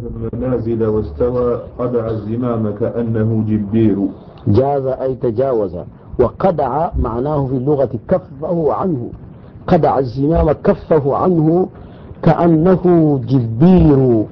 المنازل واستوى قدع الزمام كأنه جبير. جاز أي تجاوز، وقدع معناه في اللغة كفه عنه، قدع الزمام كفه عنه كأنه جبير.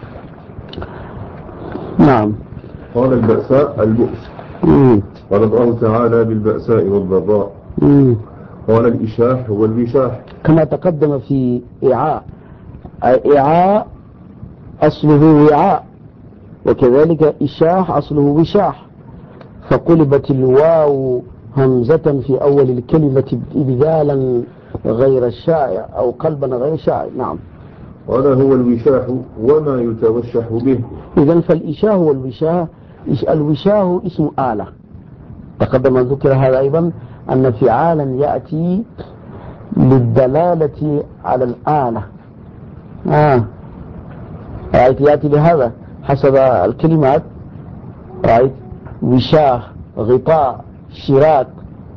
نعم. قال البأساء البؤس. قال الله تعالى بالبأساء والضراء. قال الإشاح هو الوشاح كما تقدم في إعاء. إعاء أصله وعاء، وكذلك إشاح أصله وشاح، فقلبت الواو همزة في أول الكلمة إبدالا غير الشائع أو قلبا غير شائع. نعم. قال هو الوشاح وما يتوشح به. إذن فالإشاه والوشاه، الوشاه اسم آلة، تقدم أن ذكر هذا أيضا أن فعالا يأتي للدلالة على الآلة. رأيت يأتي بهذا حسب الكلمات. رأيت وشاه، غطاء، شراك،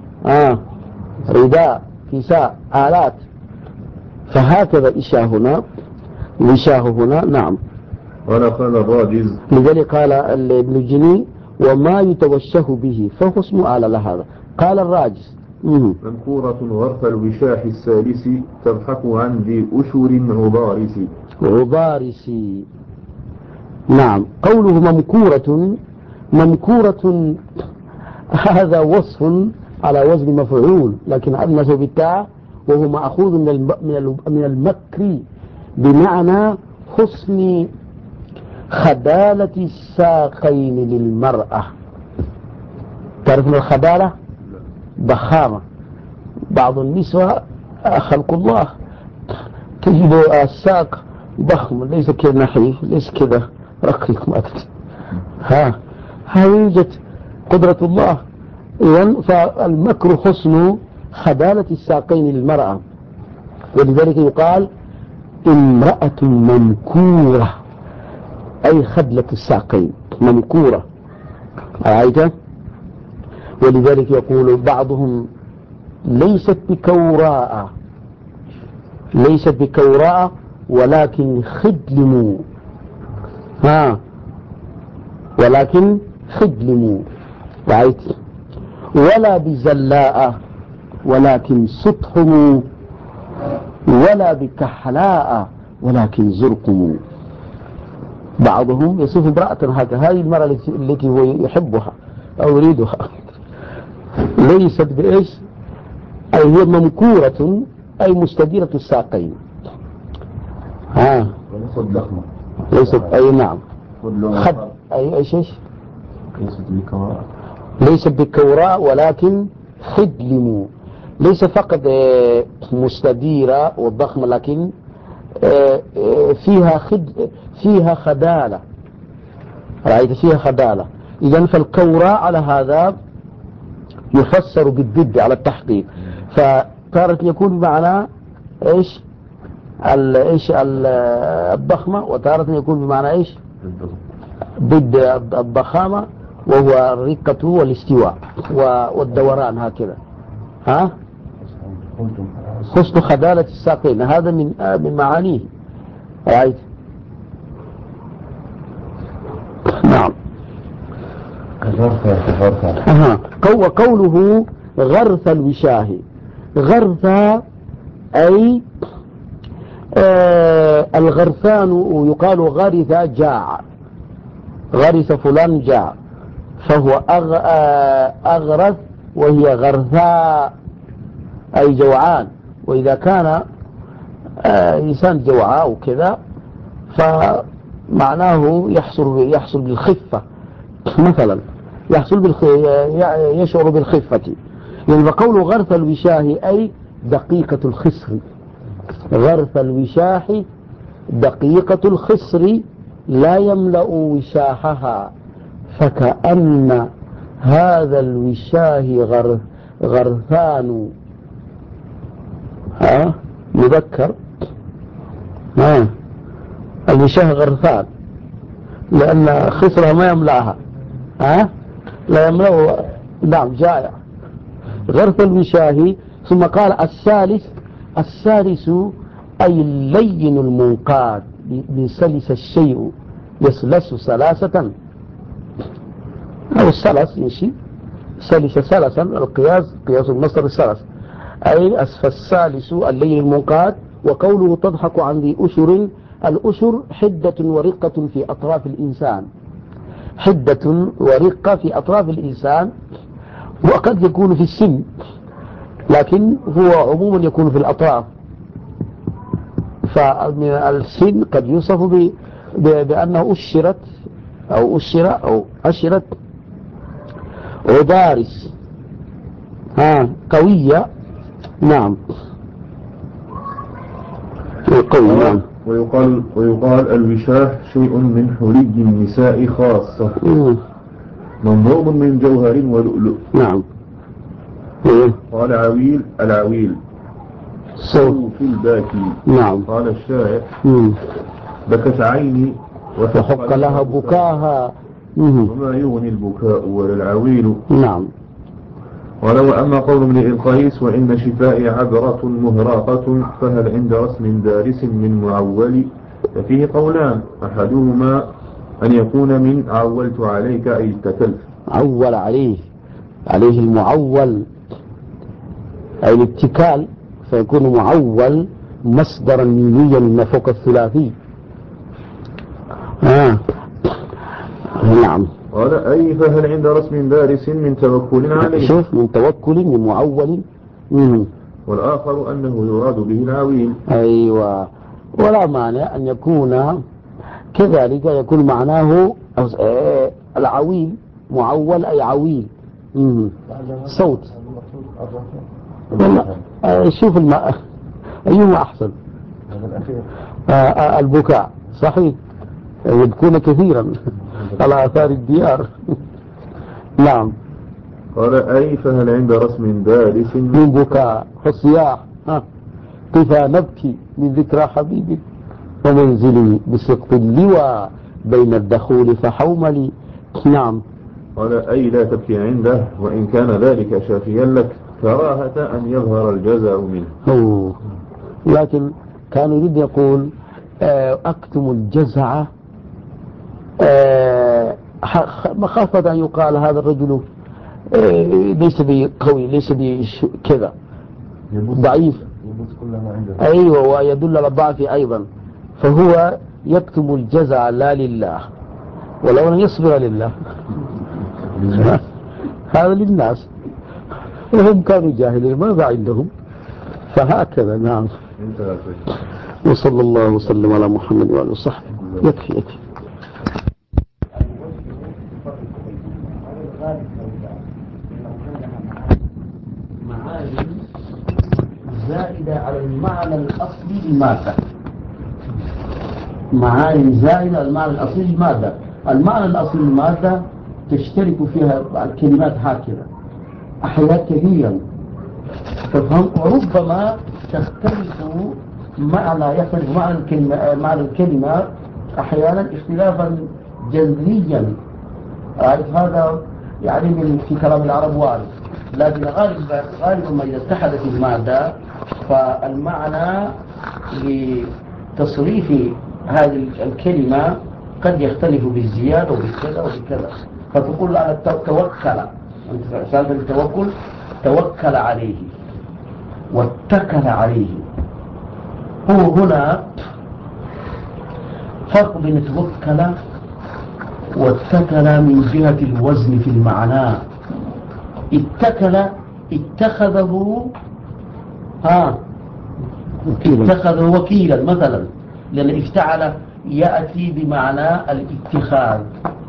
رداء، كساء، آلات، فهكذا إشاه هنا، وشاه هنا. نعم. قال الراجز، لذلك قال ابن الجني وما يتوشه به فهو اسم آلة لهذا. قال الراجز منكورة غرف الوشاح الثالث تضحك عن ذي أشر عبارس. نعم. قوله ممكورة، ممكورة هذا وصف على وزن مفعول، لكن أنس بالتاء وهو مأخوذ من المكر، بمعنى حسن خدالة الساقين للمرأة. تعرفون الخدالة؟ ضخامة. بعض النسوة خلق الله تجد الساق ضخم، ليس كذا نحيف، ليس كذا رقيق، ما تدري. هذا يوجد قدرة الله. إذن فالمكر حسن خدالة الساقين للمرأة، ولذلك يقال امرأة منكورة، أي خدلة الساقين منكورة. رأيت؟ ولذلك يقول بعضهم ليست بكوراء، ليست بكوراء ولكن خدلموا، ولكن خدلموا. رأيت؟ ولا بزلاء ولكن سطحموا، ولا بكحلاء ولكن زرقموا. بعضهم يصف امرأة هكذا، هذه المرأة التي هو يحبها أو يريدها ليست بإيش؟ أي هي ممكورة، أي مستديرة الساقين. ليست أي نعم خد أي شيء، ليست بكوراء ولكن خدلموا. ليس فقط مستديرة والضخمة، لكن فيها خدالة. رأيت؟ فيها خدالة. إذن فالكوراء على هذا يفسر بالضد على التحقيق، فتارة يكون بمعنى إيش الضخمة، وتارة يكون بمعنى إيش ضد الضخامة، وهو الرقة والاستواء والدوران هكذا. حسن خدالة الساقين، هذا من معانيه. رأيت؟ نعم. وقوله غرث الوشاه، غرث أي الغرثان، يقال غرث جاع، غرث فلان جاع، فهو أغرث وهي غرثاء أي جوعان. وإذا كان إنسان جوعاء وكذا فمعناه يحصل بالخفة، مثلا يشعر بالخفة. يعني بقول غرث الوشاه أي دقيقة الخصر، غرث الوشاح دقيقة الخصر لا يملأ وشاحها، فكأن هذا الوشاه غرثان مذكر. الوشاه غرثان لأن خصرها ما يملأها، لا يملأ. نعم جائع. غرث الوشاه. ثم قال الثالث أي اللين المنقاد، بسلس الشيء يسلس سلاسة أو السلس يمشي سلس سلسا، القياس قياس المصدر السلس، أي فالسالس الليل المنقاد. وقوله تضحك عن ذي أشر، الأشر حدة ورقة في أطراف الإنسان، حدة ورقة في أطراف الإنسان، وقد يكون في السن، لكن هو عموما يكون في الأطراف. فالسن قد يوصف بأنه أشرت أو أشر أو أشرت عبارس قوية. نعم قوي. نعم. ويقال الوشاح شيء من حلي النساء خاصة منظوم من جوهر ولؤلؤ. نعم. قال عويل العويل صوت الباكي. نعم. قال الشاعر بكت عيني وحق لها بكاها وما يغني البكاء ولا العويل. نعم. ولو أما قول ابن القيس وإن شفائي عبرة مهراقة فهل عند رسم دارس من معول، ففيه قولان أحدهما أن يكون من عولت عليك أي اتكلت، عول عليه المعول أي الاتكال، فيكون معول مصدرا ميميا من فوق الثلاثي. نعم. قال أي فهل عند رسم دارس من توكل عليه، شوف من توكل من معول. والآخر أنه يراد به العويل. أيوة، ولا مانع أن يكون كذلك، يكون معناه العويل معول أي عويل صوت. شوف أيهما أحسن. البكاء صحيح، يبكون كثيرا على آثار الديار. نعم. قال أي فهل عند رسم دارس من بكاء فالصياح قفا نبكي من ذكرى حبيبي ومنزلي بسقط اللوى بين الدخول فحوملي. نعم. قال أي لا تبكي عنده وإن كان ذلك شافيا لك كراهة أن يظهر الجزع منه. لكن كان يريد يقول أكتم الجزع مخافة أن يقال هذا الرجل ليس بقوي، ليس بكذا ضعيف. أيوة، ويدل على الضعف أيضا، فهو يكتم الجزع لا لله، ولو أن يصبر لله. هذا للناس، وهم كانوا جاهلين ماذا عندهم، فهكذا. نعم. وصلى الله وسلم على محمد وعلى وصحبه. يكفي. معاني زائدة على المعنى الأصلي لماذا؟ معاني زائدة على المعنى الأصلي لماذا؟ المعنى الأصلي لماذا تشترك فيها الكلمات هكذا أحيانا كثيرا، تفهم، وربما تختلف يختلف معنى الكلمة أحيانا اختلافا جذريا. هذا يعني في كلام العرب وارد، لكن غالبا ما إذا اتحدت المادة فالمعنى لتصريف هذه الكلمة قد يختلف بالزيادة وبكذا وبكذا. فتقول على توكل، أنت سألت التوكل، توكل عليه واتكل عليه. هو هنا فرق بين توكل واتكل من جهة الوزن في المعنى. اتكل اتخذه وكيلا مثلا، لأن افتعل يأتي بمعنى الاتخاذ.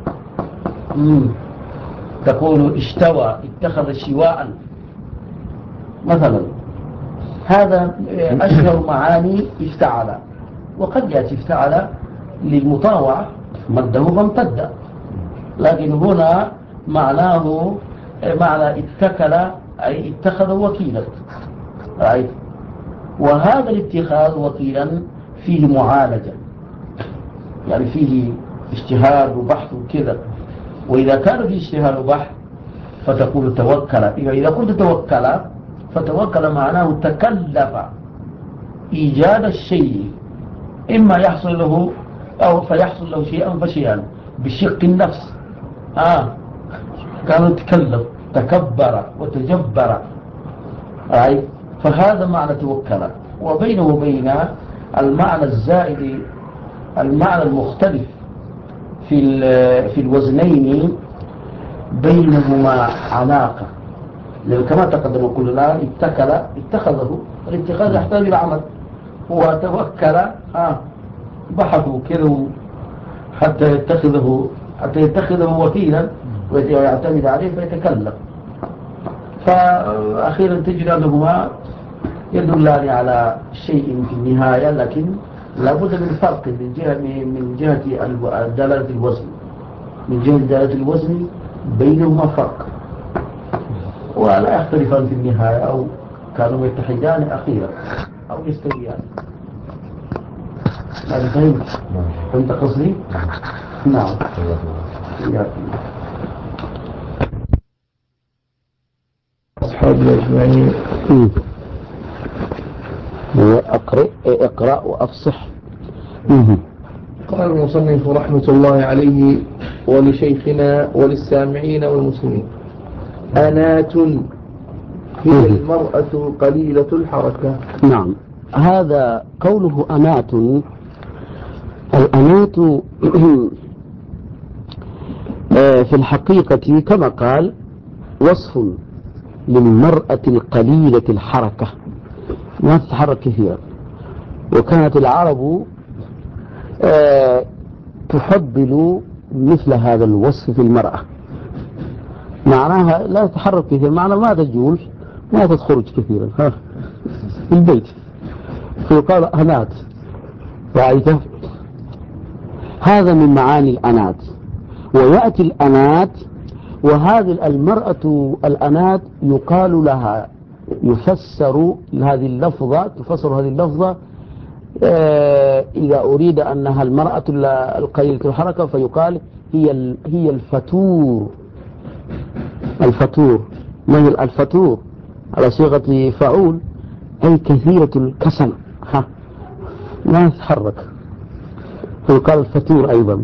تقول اشتوى اتخذ شواء مثلا، هذا أشهر معاني افتعل. وقد يأتي افتعل للمطاوعة مده فامتد، لكن هنا معناه معنى اتكل أي اتخذ وكيلا. وهذا الاتخاذ وكيلا فيه معالجة، يعني فيه اجتهاد وبحث وكذا. وإذا كان فيه اجتهاد وبحث فتقول توكل. إذا قلت توكل فتوكل معناه تكلف إيجاد الشيء، إما يحصل له أو فيحصل له شيئا فشيئا بشق النفس. كان تكلف تكبر وتجبر، أي فهذا معنى توكل. وبينه وبين المعنى الزائد المعنى المختلف في الوزنين بينهما علاقة، لأن كما تقدم قلنا اتخذه. الاتخاذ يحتاج إلى عمل، هو توكل بحثوا كذا حتى يتخذه وكيلا ويعتمد عليه فيتكلم. فأخيرا تجد أنهما يدلان على شيء في النهاية، لكن لابد من فرق من جهة دلالة الوزن، من جهة دلالة الوزن بينهما فرق، ولا يختلفان في النهاية، أو كانوا يتحدان أخيرا أو يستويان. هذا فهمت قصدي؟ نعم. أصحابي أجمعين. اقرأ وأفصح. قال المصنف رحمة الله عليه: ولشيخنا وللسامعين والمسلمين: أنات هي المرأة قليلة الحركة. نعم، هذا قوله أنات. الأنات في الحقيقة كما قال وصف للمرأة القليلة الحركة، ما تتحرك كثيرا. وكانت العرب تفضل مثل هذا الوصف في المرأة، معناها لا تتحرك كثيرا، معناها ما تجول ما تخرج كثيرا في البيت، فيقال أنات. رأيته؟ هذا من معاني الأنات. ويأتي الأنات، وهذه المرأة الأنات يقال لها، تفسر هذه اللفظة إذا أريد أنها المرأة القليلة الحركة فيقال هي الفتور. ما هي الفتور؟ على صيغة فعول، أي كثيرة الكسل، ما تتحرك، فيقال الفتور أيضا.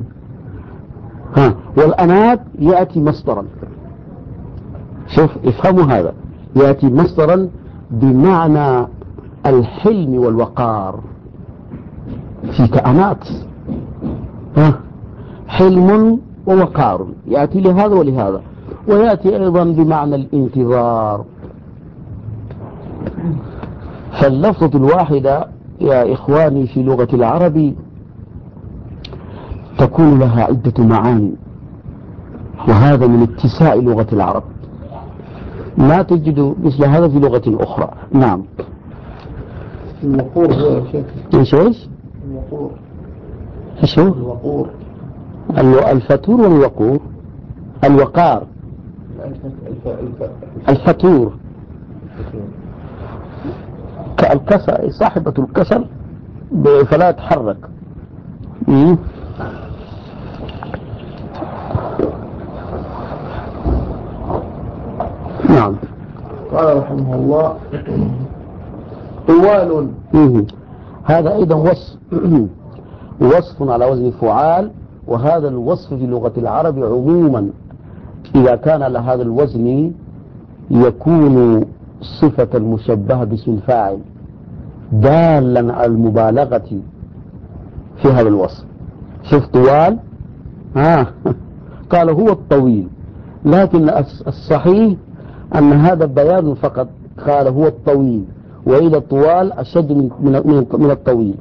والأنات يأتي مصدرا، شوف افهموا هذا، يأتي مصدرا بمعنى الحلم والوقار. فيك أنات، حلم ووقار، يأتي لهذا ولهذا. ويأتي أيضا بمعنى الانتظار. فاللفظة الواحدة يا إخواني في لغة العرب تكون لها عدة معاني، وهذا من اتساع لغة العرب، ما تجد مثل هذا في لغة أخرى. نعم. الوقور هو ايش؟ الوقور. ايش هو؟ الوقور. الفتور والوقور. الوقار. الفتور كالكسل، صاحبة الكسل فلا تحرك. نعم. قال رحمه الله: طوال. هذا أيضا وصف على وزن فعال. وهذا الوصف في لغة العرب عموما إذا كان لهذا الوزن يكون صفة مشبهة باسم الفاعل دالا على المبالغة في هذا الوصف. شوف طوال، قال هو الطويل، لكن الصحيح أن هذا بيان فقط، قال هو الطويل، وإلى الطوال أشد من الطويل.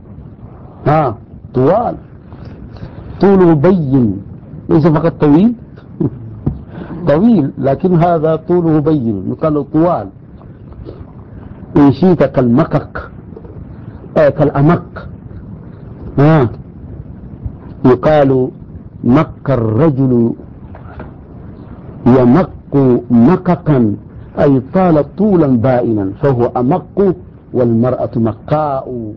طوال طوله بين، ليس فقط طويل طويل، لكن هذا طوله بين، يقال طوال. إن شئت كالمكك، كالأمك، يقال مك الرجل يمق مككا، أي طال طولا بائنا، فهو أمق، والمرأة مقاء.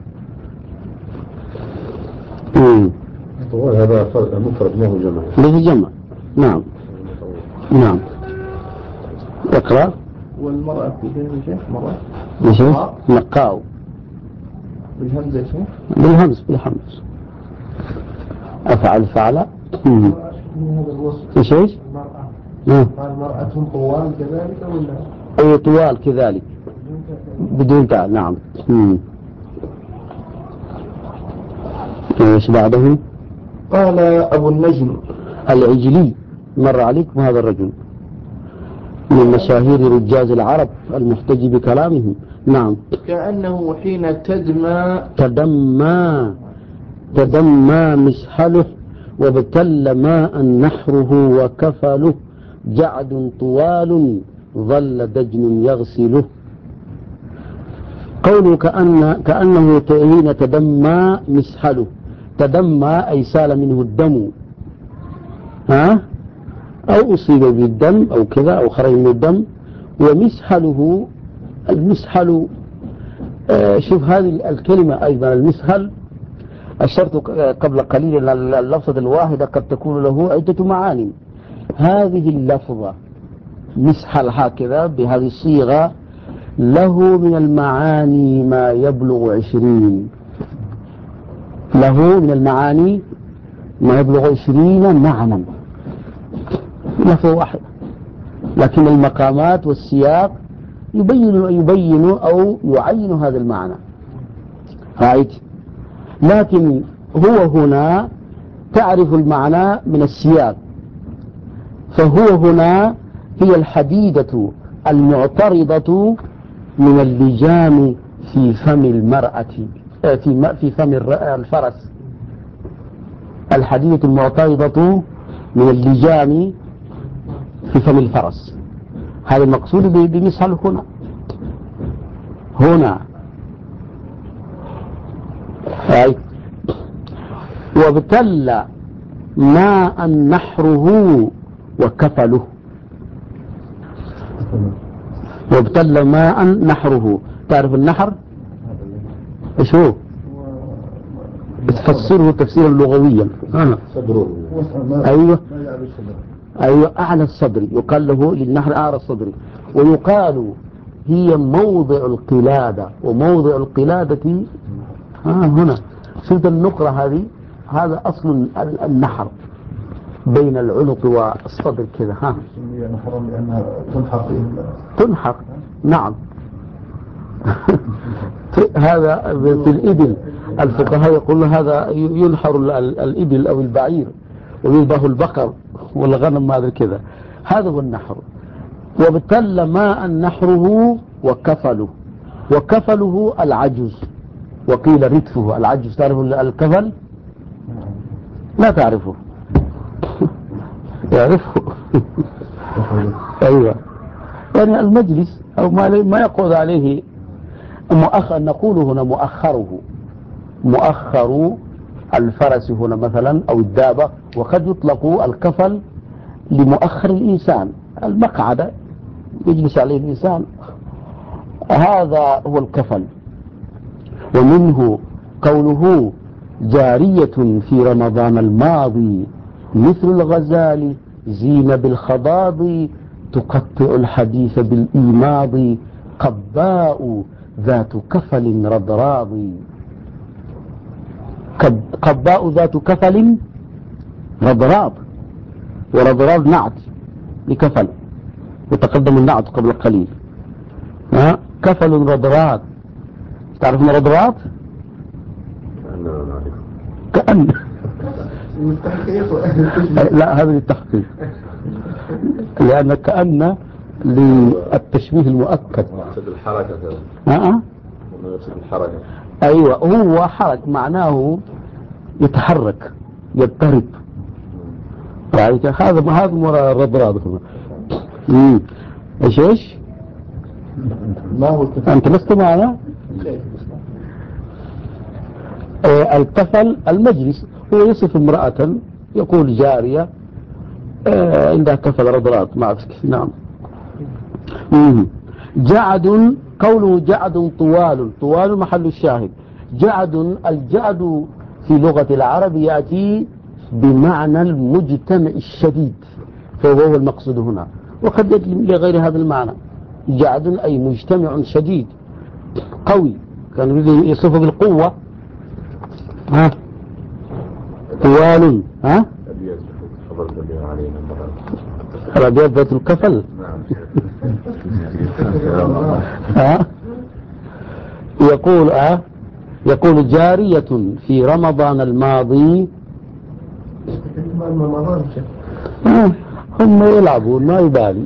هذا مفرد ما هو جمع. له جمع. نعم. نعم. اقرأ. والمرأة في مرأة مقاء. بالهمزة. بالهمز. أفعل فعل. من هذا الوصف إيش؟ المرأة قال مرأة طوال كذلك ولا؟ أي طوال كذلك بدون تاء. نعم. إيش بعده؟ قال أبو النجم العجلي، مر عليكم هذا الرجل من مشاهير رجاز العرب المحتج بكلامه. نعم. كأنه حين تدمى مسحله وابتل ماء نحره وكفله جعد طوال ظل دجن يغسله. قوله كأنه حين تدمى مسحله، تدمى أي سال منه الدم، أو أصيب بالدم أو كذا أو خرج من الدم. ومسحله، المسحل، شوف هذه الكلمة أيضا المسحل أشرت قبل قليل أن اللفظة الواحدة قد تكون له عدة معاني. هذه اللفظة مسحل هكذا بهذه الصيغة له من المعاني ما يبلغ 20. له من المعاني ما يبلغ 20 معنى، لفظة واحدة، لكن المقامات والسياق يبين أو يعين هذا المعنى. رأيت؟ لكن هو هنا تعرف المعنى من السياق، فهو هنا هي الحديدة المعترضة من اللجام في فم المرأة، في فم الفرس. الحديدة المعترضة من اللجام في فم الفرس، هذا المقصود بمسحل هنا. وابتل ماء نحره وكفله. وابتل ماء نحره، تعرف النحر ايش هو؟ تفسره تفسيرا لغويا. ايوه اعلى الصدر، يقال له للنحر اعلى الصدر، ويقال هي موضع القلادة، وموضع القلادة هنا. شوف النقرة هذه، هذا أصل النحر بين العنق والصدر كذا. نحر لأنها تنحر. نعم. هذا في الإبل، الفقهاء يقولون هذا ينحر الإبل أو البعير ويذبح البقر والغنم، ما أدري كذا. هذا هو النحر. وابتل ماء نحره وكفله. وكفله العجز، وقيل ردفه. العجز تعرف الكفل؟ لا تعرفه. يعرفه. أيوة، يعني المجلس أو ما يقعد عليه نقول هنا مؤخره، مؤخر الفرس هنا مثلا أو الدابة. وقد يطلق الكفل لمؤخر الإنسان، المقعدة يجلس عليه الإنسان، هذا هو الكفل. ومنه قوله جارية في رمضان الماضي مثل الغزال زين بالخضاب تقطع الحديث بالإيماض قباء ذات كفل رضراض. قباء ذات كفل رضراض، ورضراض نعت لكفل، وتقدم النعت قبل قليل. كفل رضراض، تعرفون رضراض؟ كأن لا، هذا للتحقيق، لأن كأن للتشبيه المؤكد. مقصد الحركة مقصد الحركة. أيوة، هو حرك معناه يتحرك يضطرب. رأيك؟ هذا مرة رضراض. ايش ما هو الكفل؟ أنت لست معنا. الكفل المجلس، هو يصف امرأة، يقول جارية عندها كفل رضراض ما أفسك. نعم. جعد، قوله جعد طوال محل الشاهد. الجعد في لغة العرب يأتي بمعنى المجتمع الشديد، فهو المقصود هنا، وقد يأتي لغير هذا المعنى. جعد أي مجتمع شديد قوي، كان يصف بالقوة. طوال ها؟ أبيات حضرت بها علينا المرة. الأبيات ذات الكفل. نعم. ها؟ يقول جارية في رمضان الماضي. هم يلعبون ما يبالي.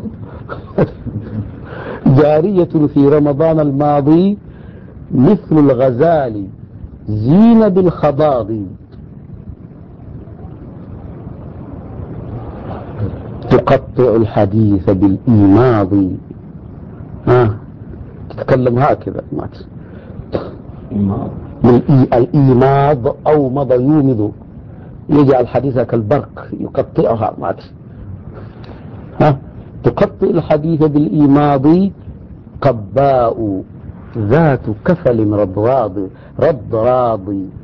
جارية في رمضان الماضي مثل الغزال زين بالخضاض تقطع الحديث بالإيماض. تتكلم هكذا الإيماض أو مضى يومض يجعل حديثها كالبرق يقطعها تقطع الحديث بالإيماض قباء ذات كفل رضراض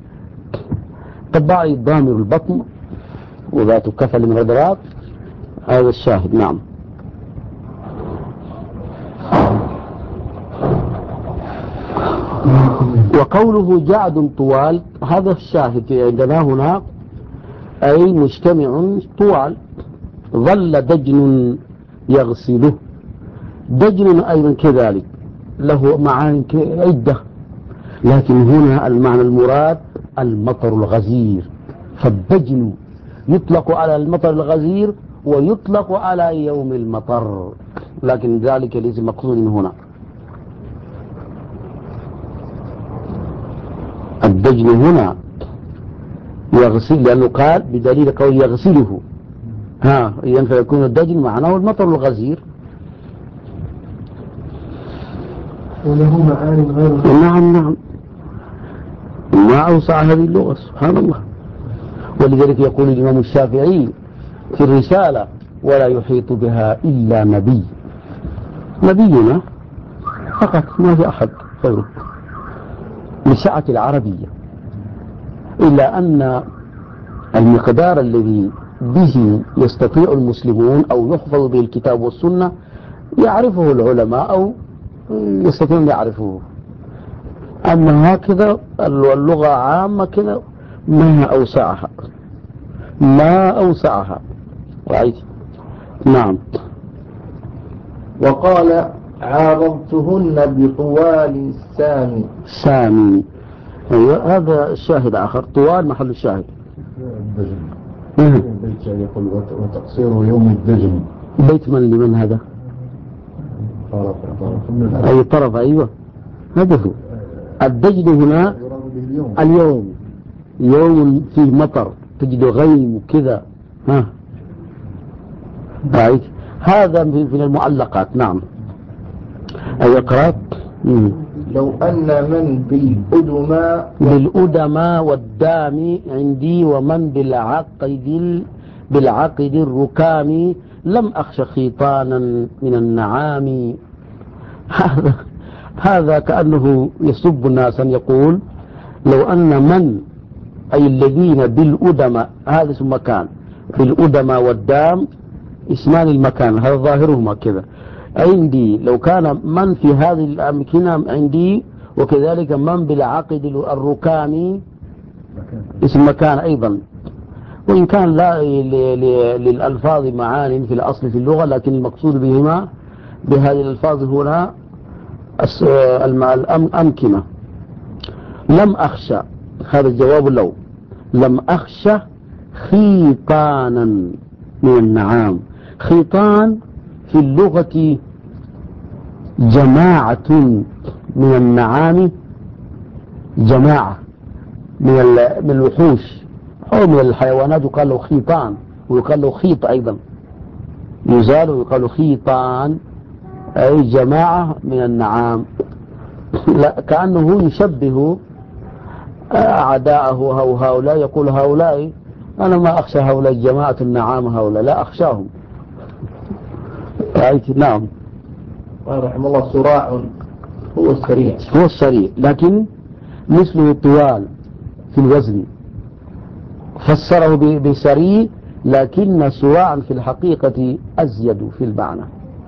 قباء ضامر البطن وذات كفل رضراض. هذا الشاهد. نعم. وقوله جعد طوال هذا الشاهد عندنا هنا أي مجتمع طوال. ظل دجن يغسله. دجن أيضا كذلك له معاني عدة، لكن هنا المعنى المراد المطر الغزير. فالدجن يطلق على المطر الغزير ويطلق على يوم المطر، لكن ذلك ليس مقصود هنا. الدجن هنا يغسل لأنه قال بدليل قول يغسله فيكون الدجن معناه المطر الغزير. وله معاني غير. نعم ما أوسع هذه اللغة سبحان الله. ولذلك يقول الإمام الشافعي في الرسالة ولا يحيط بها إلا نبينا فقط ما في أحد غيره لسعة العربية، إلا أن المقدار الذي به يستطيع المسلمون أو يحفظ به الكتاب والسنة يعرفه العلماء أو يستطيعون يعرفوه. أما هكذا اللغة عامة كذا ما أوسعها رأيت. نعم. وقال عارضتهن بطوال سامي. أيوة هذا الشاهد آخر. طوال محل الشاهد. بيت يقول وتقصير يوم الدجن. بيت من لمن هذا؟ أي طرف. أيوة هذا هو الدجن هنا. اليوم يوم فيه مطر تجد غيم كذا. رأيت هذا من المعلقات. نعم. أي اقرأ. لو أن من بالأدماء والدام عندي ومن بالعقد الركام لم أخش خيطانا من النعام. هذا كأنه يسب الناس أن يقول لو أن من أي الذين بالأدماء هذا اسم مكان بالأدماء والدام اسمان المكان هذا ظاهرهما كذا عندي. لو كان من في هذه الأمكنة عندي وكذلك من بالعقد الركام اسم مكان أيضا، وإن كان لا للألفاظ معان في الأصل في اللغة، لكن المقصود بهما بهذه الألفاظ هنا الأمكنة. لم أخشى هذا الجواب لو لم أخشى خيطانا من النعام. خيطان في اللغة جماعة من النعام، جماعة من الوحوش أو من الحيوانات يقال له خيطان ويقال له خيط أيضا يزال ويقال خيطان أي جماعة من النعام. لا كأنه يشبه أعداءه أو هؤلاء يقول هؤلاء أنا ما أخشى هؤلاء جماعة النعام هؤلاء لا أخشاهم. رأيت. نعم. رحمه الله صراع هو السريع لكن مثله طوال في الوزن فسره بسريع لكن صراعا في الحقيقة أزيد في المعنى.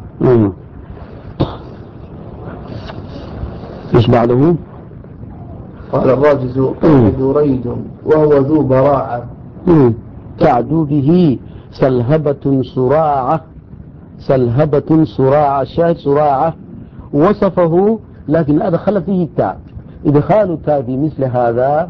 إيش بعده؟ قال الراجز قيد ريد وهو ذو براعة تعدو به سلهبة صراعة، سلهبة صراعة، الشاهد صراعة وصفه لكن أدخل فيه التاء. إدخال التاء في مثل هذا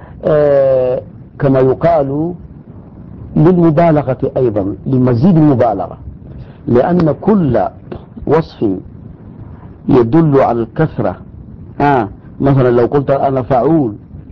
كما يقال للمبالغة أيضا، لمزيد المبالغة، لأن كل وصف يدل على الكثرة. مثلا لو قلت أنا فعول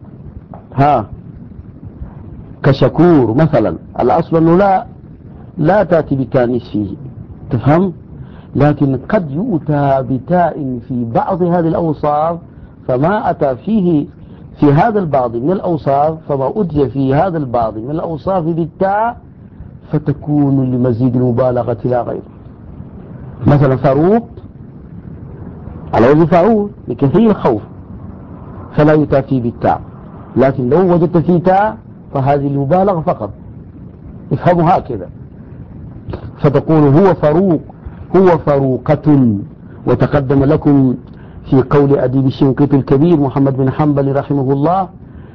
كشكور مثلا، الأصل أنه لا تأتي بتانيث فيه، تفهم؟ لكن قد يؤتى بتاء في بعض هذه الأوصاف، فما أتى فيه في هذا البعض من الأوصاف، فما أتي في هذا البعض من الأوصاف بالتاء فتكون لمزيد المبالغة لا غير. مثلا فاروق على وجه فعول لكثير الخوف فلا يؤتى فيه بالتاء، لكن لو وجدت فيه تاء فهذه المبالغة فقط، افهموا هكذا، فتقول هو فاروق، هو فاروقة. وتقدم لكم في قول أديب الشنقيطي الكبير محمد بن حنبل رحمه الله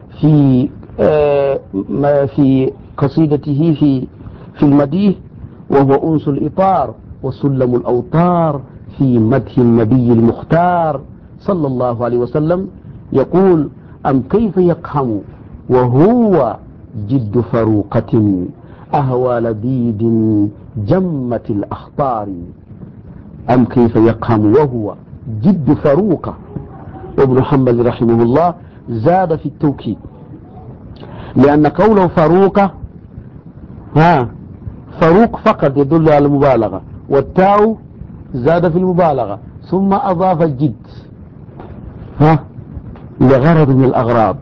في قصيدته في المديح، وهو أنس الإطار وسلم الأوطار في مدح النبي المختار صلى الله عليه وسلم، يقول أم كيف يقحم وهو جد فروقة أهوى لبيد جمة الأخطار. أم كيف يقحم وهو جد فروقة. وابن حنبل رحمه الله زاد في التوكيد، لأن قوله فروقة فروق فقط يدل على المبالغة، والتاء زاد في المبالغة ثم أضاف الجد لغرض من الأغراض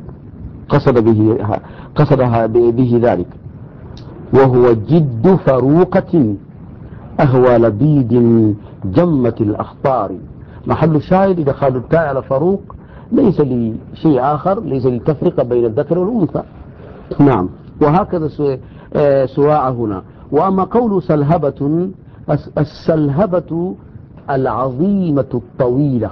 قصدها به ذلك، وهو جد فروقة أهوى لبيد جمة الأخطار. محل الشاهد إذا قالوا التاء على فاروق ليس لشيء آخر، ليس للتفرقة بين الذكر والأنثى. نعم، وهكذا سواع هنا. وأما قول سلهبة، السلهبة العظيمة الطويلة،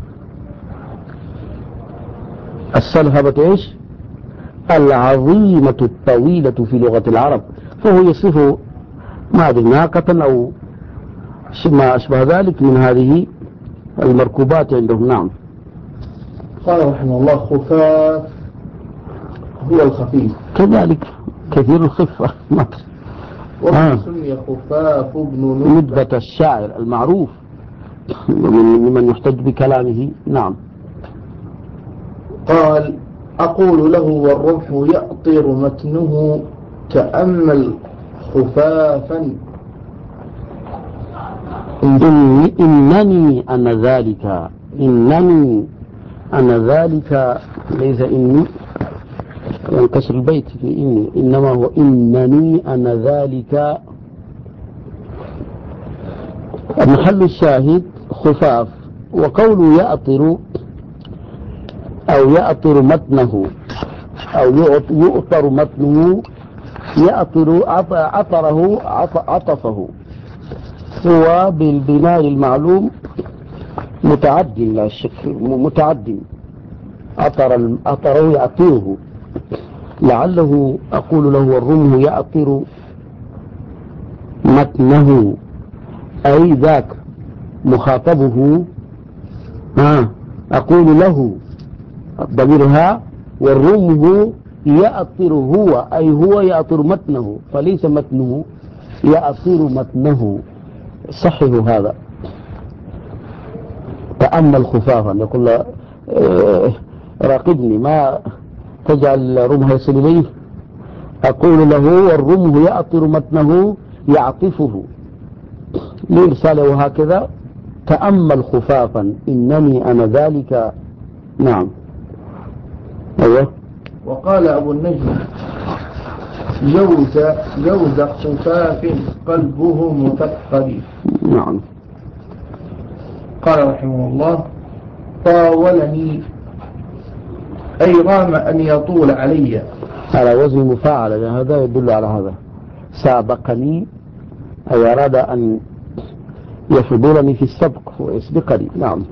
السلهبة إيش؟ العظيمة الطويلة في لغة العرب، فهو يصف ناقة أو ما أشبه ذلك من هذه المركوبات عندهم. نعم. قال رحمه الله خفاف هو الخفيف، كذلك كثير الخفة. ومن سمي خفاف بن ندبة الشاعر المعروف ممن يحتج بكلامه. نعم. قال أقول له والرمح يأطر متنه تأمل خفافا. إنني أنا ذلك، إنني أنا ذلك، ليس إني ينكسر البيت في إني، إنما هو إنني أنا ذلك. محل الشاهد خفاف. وقوله يأطر أو يأطر متنه أو يؤطر متنه، يأطر عطره عطفه، هو بالبناء المعلوم متعد لا شك، متعد. أطره يأطره، لعله أقول له والرمه يأطر متنه، أي ذاك مخاطبه. أقول له ضميرها والرمه يأطر هو، أي هو يأطر متنه، فليس متنه، يأطر متنه. صحه هذا. تأمل خفافا، يقول له راقبني ما تجعل رمه يصل إليه. أقول له والرمه يأطر متنه يعطفه لإرساله هكذا. تأمل خفافا إنني أنا ذلك. نعم. أيوه. وقال أبو النجم جوز خفاف قلبه مثقل. نعم. قال رحمه الله طاولني أي رام أن يطول علي، على وزن مفاعل، هذا يدل على هذا. سابقني أي أراد أن يفضلني في السبق ويسبقني. نعم.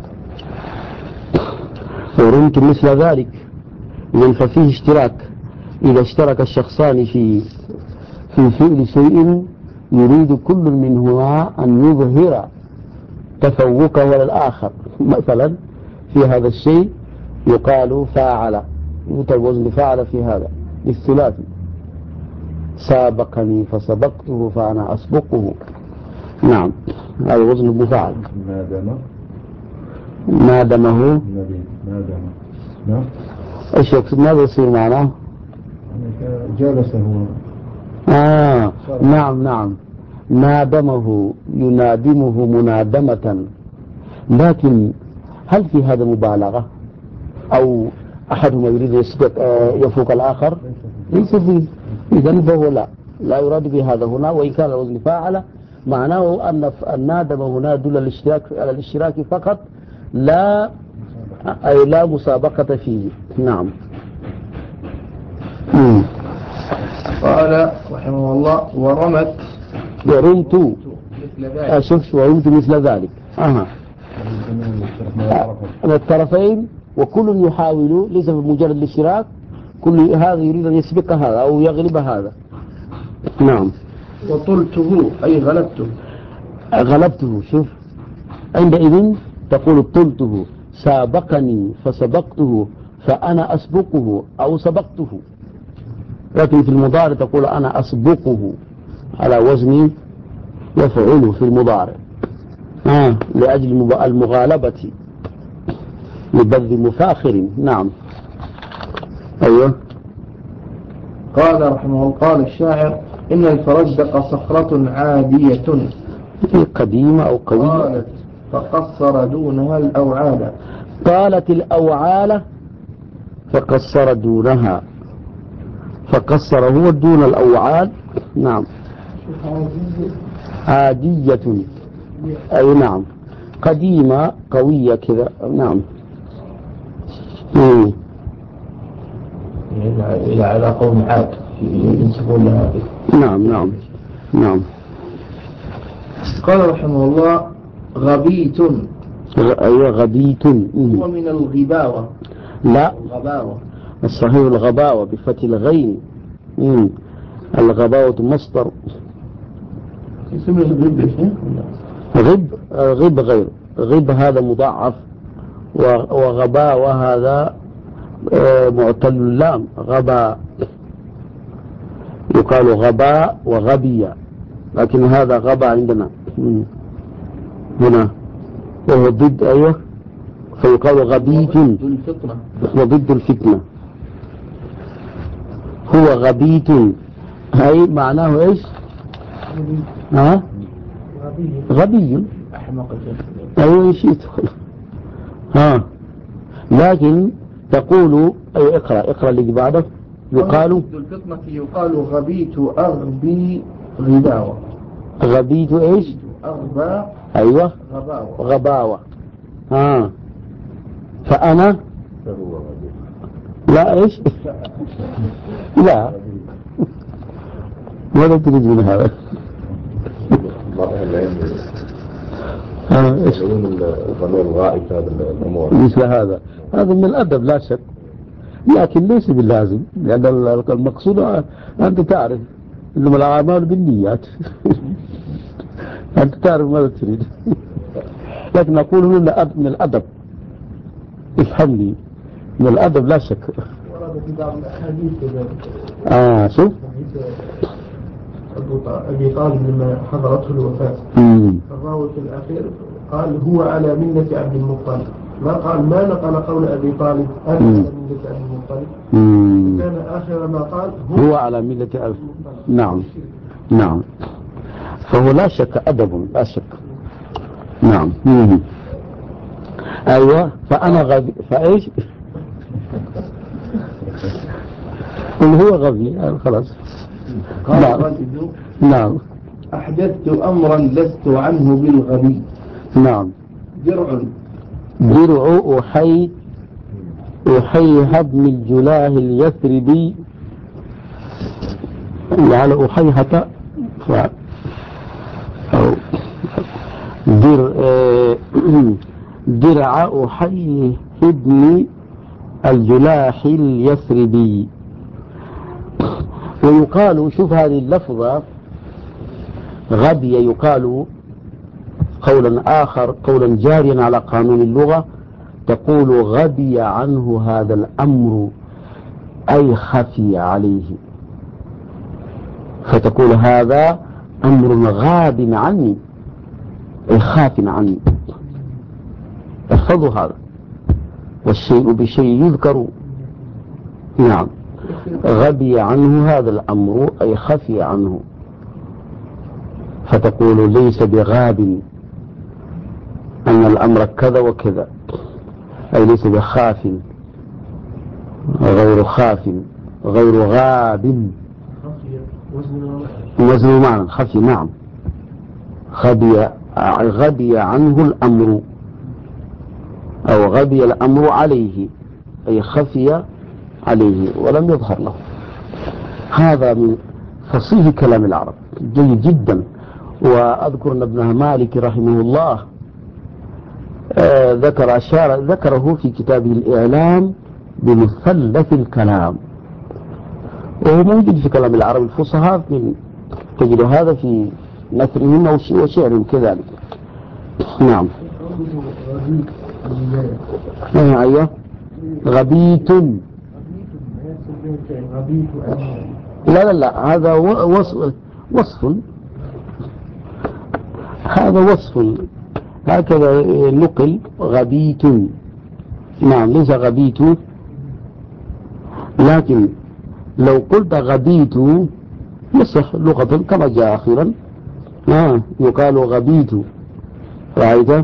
ورمت مثل ذلك، إذن ففيه اشتراك إذا اشترك الشخصان في فعل شيء يريد كل منهما أن يظهر تفوقه على الآخر، مثلا في هذا الشيء يقال فاعل، يؤتى الوزن فاعل في هذا للثلاثي، سابقني فسبقته فأنا أسبقه. نعم، هذا وزن المفاعل. نادمه نعم. ايش يقصد؟ ماذا يصير معناه؟ جالسه. نعم نادمه، ينادمه منادمة، لكن هل في هذا مبالغة أو أحدهما يريد يفوق الآخر؟ ليس فيه. إذن فهو لا يراد بهذا هنا، وإن كان الوزن فاعل معناه أن النادم هنا يدل على الاشتراك فقط، لا مسابقة فيه. نعم. قال رحمه الله ورمت ورمت مثل ذلك. من الطرفين، وكل يحاول، ليس بمجرد الاشتراك، كل هذا يريد أن يسبق هذا أو يغلب هذا. نعم. وطلته أي غلبته. شوف، عندئذ تقول طلته، سابقني فسبقته فأنا أسبقه أو سبقته، لكن في المضارع تقول أنا أسبقه على وزن يفعله في المضارع، لأجل المغالبة لبذل مفاخر. نعم. أيوه. قال رحمه الله، قال الشاعر إن الفرزدق صخرة عادية قديمة أو قوية. قالت فقصر دونها الأوعال. قالت الأوعال فقصر دونها، فقصر هو دون الأوعال. نعم. عادية أي نعم، قديمة قوية كذا. نعم. إلى على قوم عاد ينسبون لها. نعم. قال رحمه الله غبيت. أيوة غبيت. هو من الغباوة. لا، الغباوة الصحيح الغباوة بفتح الغين. الغباوة مصدر. اسمه غب غير غب، هذا مضاعف، وغباوة هذا معتل اللام. غبا يقال غباء وغبي، لكن هذا غبا عندنا هنا وهو ضد. أيوه، فيقال غبيت وضد الفتنة. هو غبيت أي معناه إيش؟ غبي. أيوه شيء. لكن تقول أي اقرأ اللي بعده. يقال غبيت أغبي غباوة. غبيت إيش؟ أغبى. أيوة غباوة. فأنا لا إيش لا ماذا تريد من هذا؟ مثل هذا من الأدب لا شك، لكن ليس باللازم، لأن المقصود أنت تعرف إنما الأعمال بالنيات. أنت تعرف ماذا تريد. لكن نقول من الأدب، افهمني، من الأدب لا شك. ورد في بعض الأحاديث كذلك. شوف أبي طالب لما حضرته الوفاة، الراوي في الأخير قال هو على ملة عبد المطلب، ما نقل قول أبي طالب أنا على ملة عبد المطلب، كان آخر ما قال هو على ملة عبد المطلب. نعم. فهو لا شك أدب، لا شك. نعم. أيوة. فأنا غبي فإيش هو غبي خلاص. نعم. أحدثت أمرا لست عنه بالغبي. نعم. درع أحي هبن الجلاه اليثربي، على أحيحة درع أحي هبن الجلاح اليثربي. ويقال شوف هذه اللفظة غبي يقال قولا آخر، قولا جاريا على قانون اللغة، تقول غبي عنه هذا الأمر أي خفي عليه، فتقول هذا أمر غاب عني أي خاف عني. احفظوا هذا، والشيء بشيء يذكر. نعم، غبي عنه هذا الأمر أي خفي عنه، فتقول ليس بغاب أن الأمر كذا وكذا، أي ليس بخاف، غير خاف، غير غاب. وزن معنى خفي. نعم، غبي عنه الأمر أو غبي الأمر عليه أي خفي عليه ولم يظهر له. هذا من فصيح كلام العرب جيد جدا. وأذكر أن ابن مالك رحمه الله ذكره في كتابه الإعلام بمثلث الكلام، وهو موجود في كلام العرب الفصحاء، تجد هذا في نثرهم وشعرهم كذلك. نعم. أيوه، غبيت. لا هذا وصف، هذا وصف هكذا نقل غبيت. نعم، ليس غبيت، لكن لو قلت غبيت يصح لغة كما جاء أخيرا، يقال غبيت، رأيت؟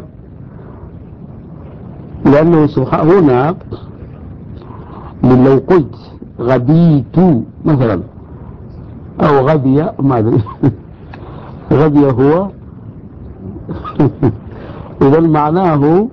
لأنه سبحانه هنا من لو قلت غبيت مثلا أو غبي ما أدري غبي هو إذا معناه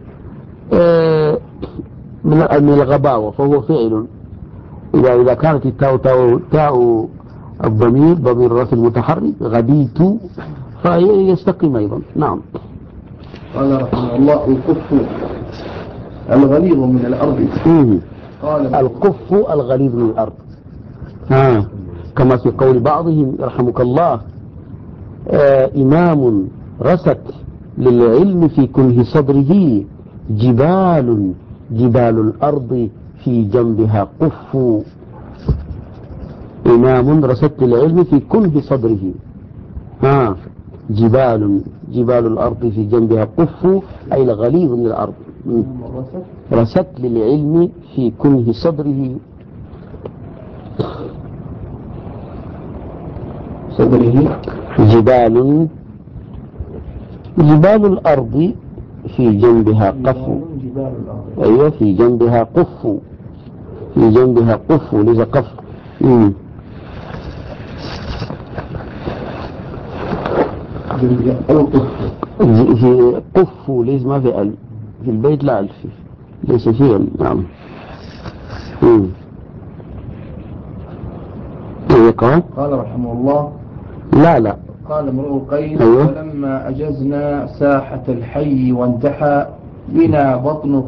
من الغباوة، فهو فعل. إذا كانت تاء الضمير ضمير الرفع المتحرك غبيت فيستقيم أيضا. نعم. قال رحمه الله القف الغليظ من الأرض. قال القف الغليظ من الأرض، كما في قول بعضهم رحمك الله إمام رست للعلم في كنه صدره جبال الأرض في جنبها قف. إمام رست للعلم في كنه صدره جبال الأرض في جنبها قف أي الغليظ من الأرض. رست للعلم في كنه صدره جبال الأرض في جنبها قف. أيوة، في جنبها قف، في جنبها قف ليس قف. في قف ليس ما في ألف في البيت، لا ألف ليس فيه. نعم. قال رحمه الله لا قال امرؤ القيس أيوه. ولما أجزنا ساحة الحي وانتحى بنا بطن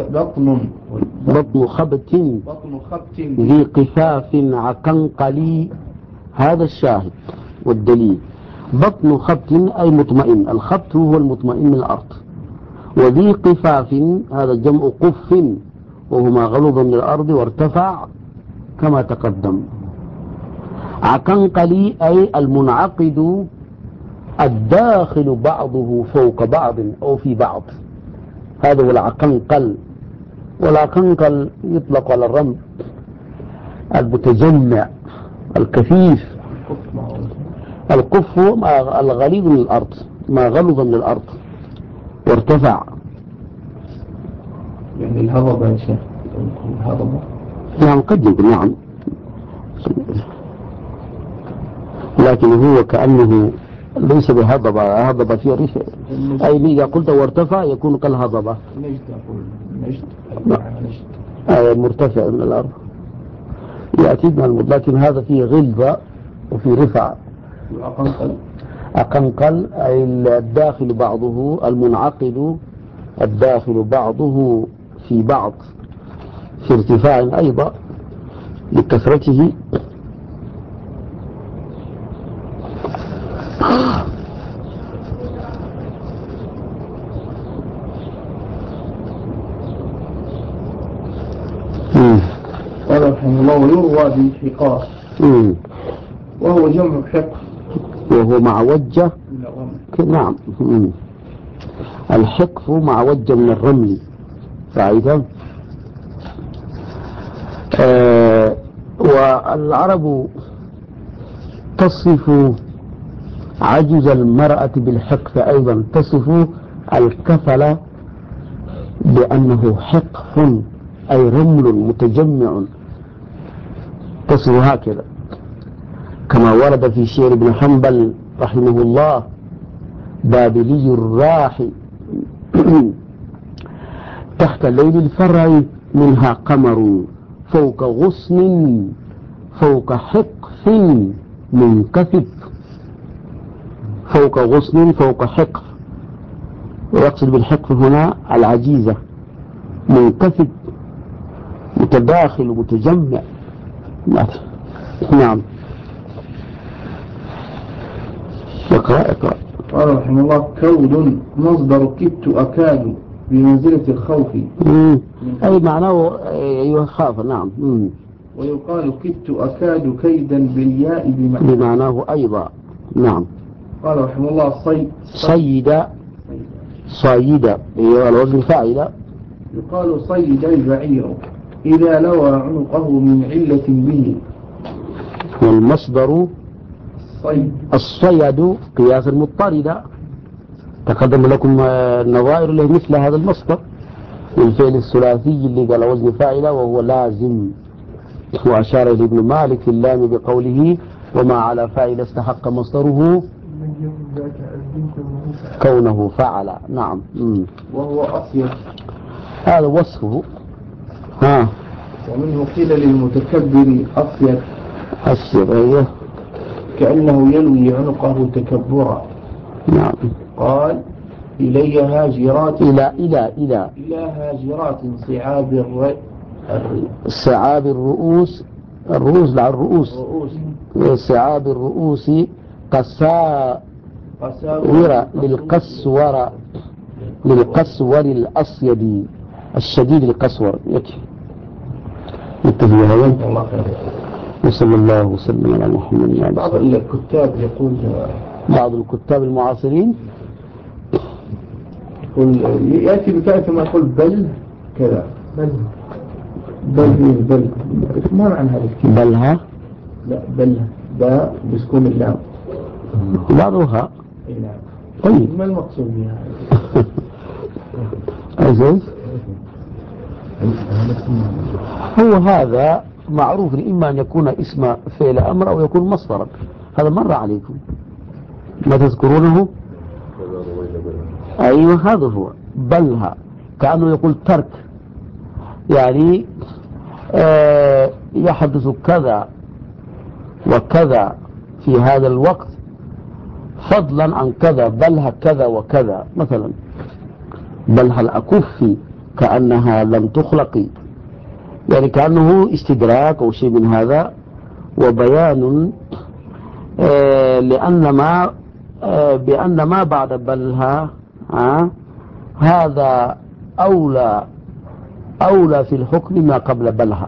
خبت ذي قفاف عقنقلي. هذا الشاهد والدليل. بطن خبت أي مطمئن، الخبت هو المطمئن من الأرض، وذي قفاف هذا جمع قف وهما غلظ من الأرض وارتفع كما تقدم. عقنقلي أي المنعقد الداخل بعضه فوق بعض أو في بعض، هذا هو العقنقل. والعقنقل يطلق على الرمل المتجمع الكثيف. القف الغليظ من الأرض، ما غلظ من الأرض وارتفع. يعني الهضبة يا شيخ، الهضبة نعم قد يكون، نعم، لكن هو كأنه ليس بهضبة، هضبة فيها ريش، أي إذا قلت وارتفع يكون كالهضبة. نجد مرتفع من الأرض يأتي من المد، لكن هذا فيه غلظة وفي رفع. أقنقل أي الداخل بعضه، المنعقد الداخل بعضه في بعض، في ارتفاع أيضا لكثرته. قال رحمه الله ويروى بالحقاق وهو جمع حق وهو مع وجه. نعم. الحقف مع وجه من الرمل فإذا والعرب تصف عجز المرأة بالحقف، أيضا تصف الكفل بأنه حقف أي رمل متجمع، تصف هكذا كما ورد في شعر ابن حنبل رحمه الله: بابلي الراح تحت ليل الفرع منها قمر فوق غصن فوق حقف منكثب. فوق غصن فوق حقف، ويقصد بالحقف هنا العجيزة، منكثب متداخل متجمع. نعم. اقرأ. قال رحمه الله: كود مصدر كدت أكاد بمنزلة الخوف، أي معناه يخاف. نعم. ويقال كدت أكاد كيدا بالياء بمعناه أيضا. نعم. قال رحمه الله: صيد هي الوزن فاعل. يقال صيد البعير إذا لوى عنقه من علة به. والمصدر الصيد قياس المضطرد، تقدم لكم النظائر اللي مثل هذا المصدر والفعل الثلاثي اللي قال وزن فاعل وهو لازم، وأشار إلى ابن مالك في اللام بقوله: وما على فاعل استحق مصدره كونه فعل. نعم. وهو أصيب، هذا وصفه. ومنه قيل للمتكبر أصيب أيوه، كأنه يلوي عنقه تكبرا. نعم. قال: إلي هاجرات إلى هاجرات صعاب الرؤوس لع الرؤوس صعاب الرؤوس قساورة للقسور الأصيد الشديد القسور. يكفي. نتفي هذا. الله خير. وصلى الله وسلم على محمد. بعض الكتاب يقول، بعض الكتاب المعاصرين يأتي بكلمة ما يقول بل كذا، بل ما معنى هذا الكلمة؟ بلها؟ لا، بلها باء بسكون اللام بعضها. نعم. طيب ما المقصود بها؟ أزاي؟ هو هذا معروف، إما أن يكون اسم فعل أمر أو يكون مصدرا. هذا مر عليكم ما تذكرونه. أيوه هذا هو بلها، كأنه يقول ترك، يعني يحدث كذا وكذا في هذا الوقت فضلا عن كذا، بلها كذا وكذا. مثلا بلها الأكف كأنها لم تخلق، يعني كأنه استدراك أو شيء من هذا، وبيان بأن ما بعد بلها هذا أولى في الحكم ما قبل بلها.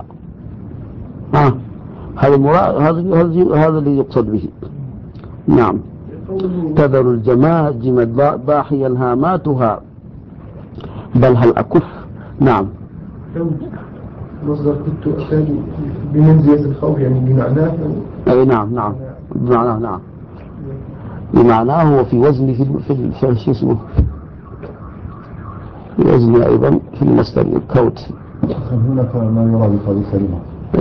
هذا اللي يقصد به. نعم. تذر الجماد باحيا هاماتها بلها الأكف. نعم. مصدر كنت أكاد بمنزلة الخوف، يعني بمعناه. أي نعم بمعناه. نعم بمعناه، وفي وزن في شو اسمه، في وزن أيضا في المصدر الكوت. هناك ما يرى بقول سليمة،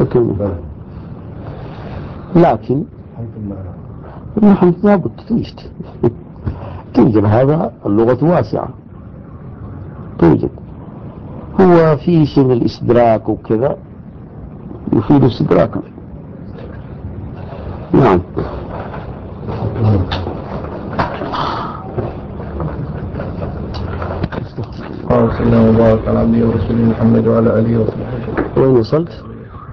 لكن نحن لابد توجد هذا، اللغة واسعة توجد. هو فيه شيء من الاستدراك وكذا، يفيد استدراكا. نعم. قال صلى الله وبارك على عبده ورسوله محمد وعلى آله وصحبه. وين وصلت؟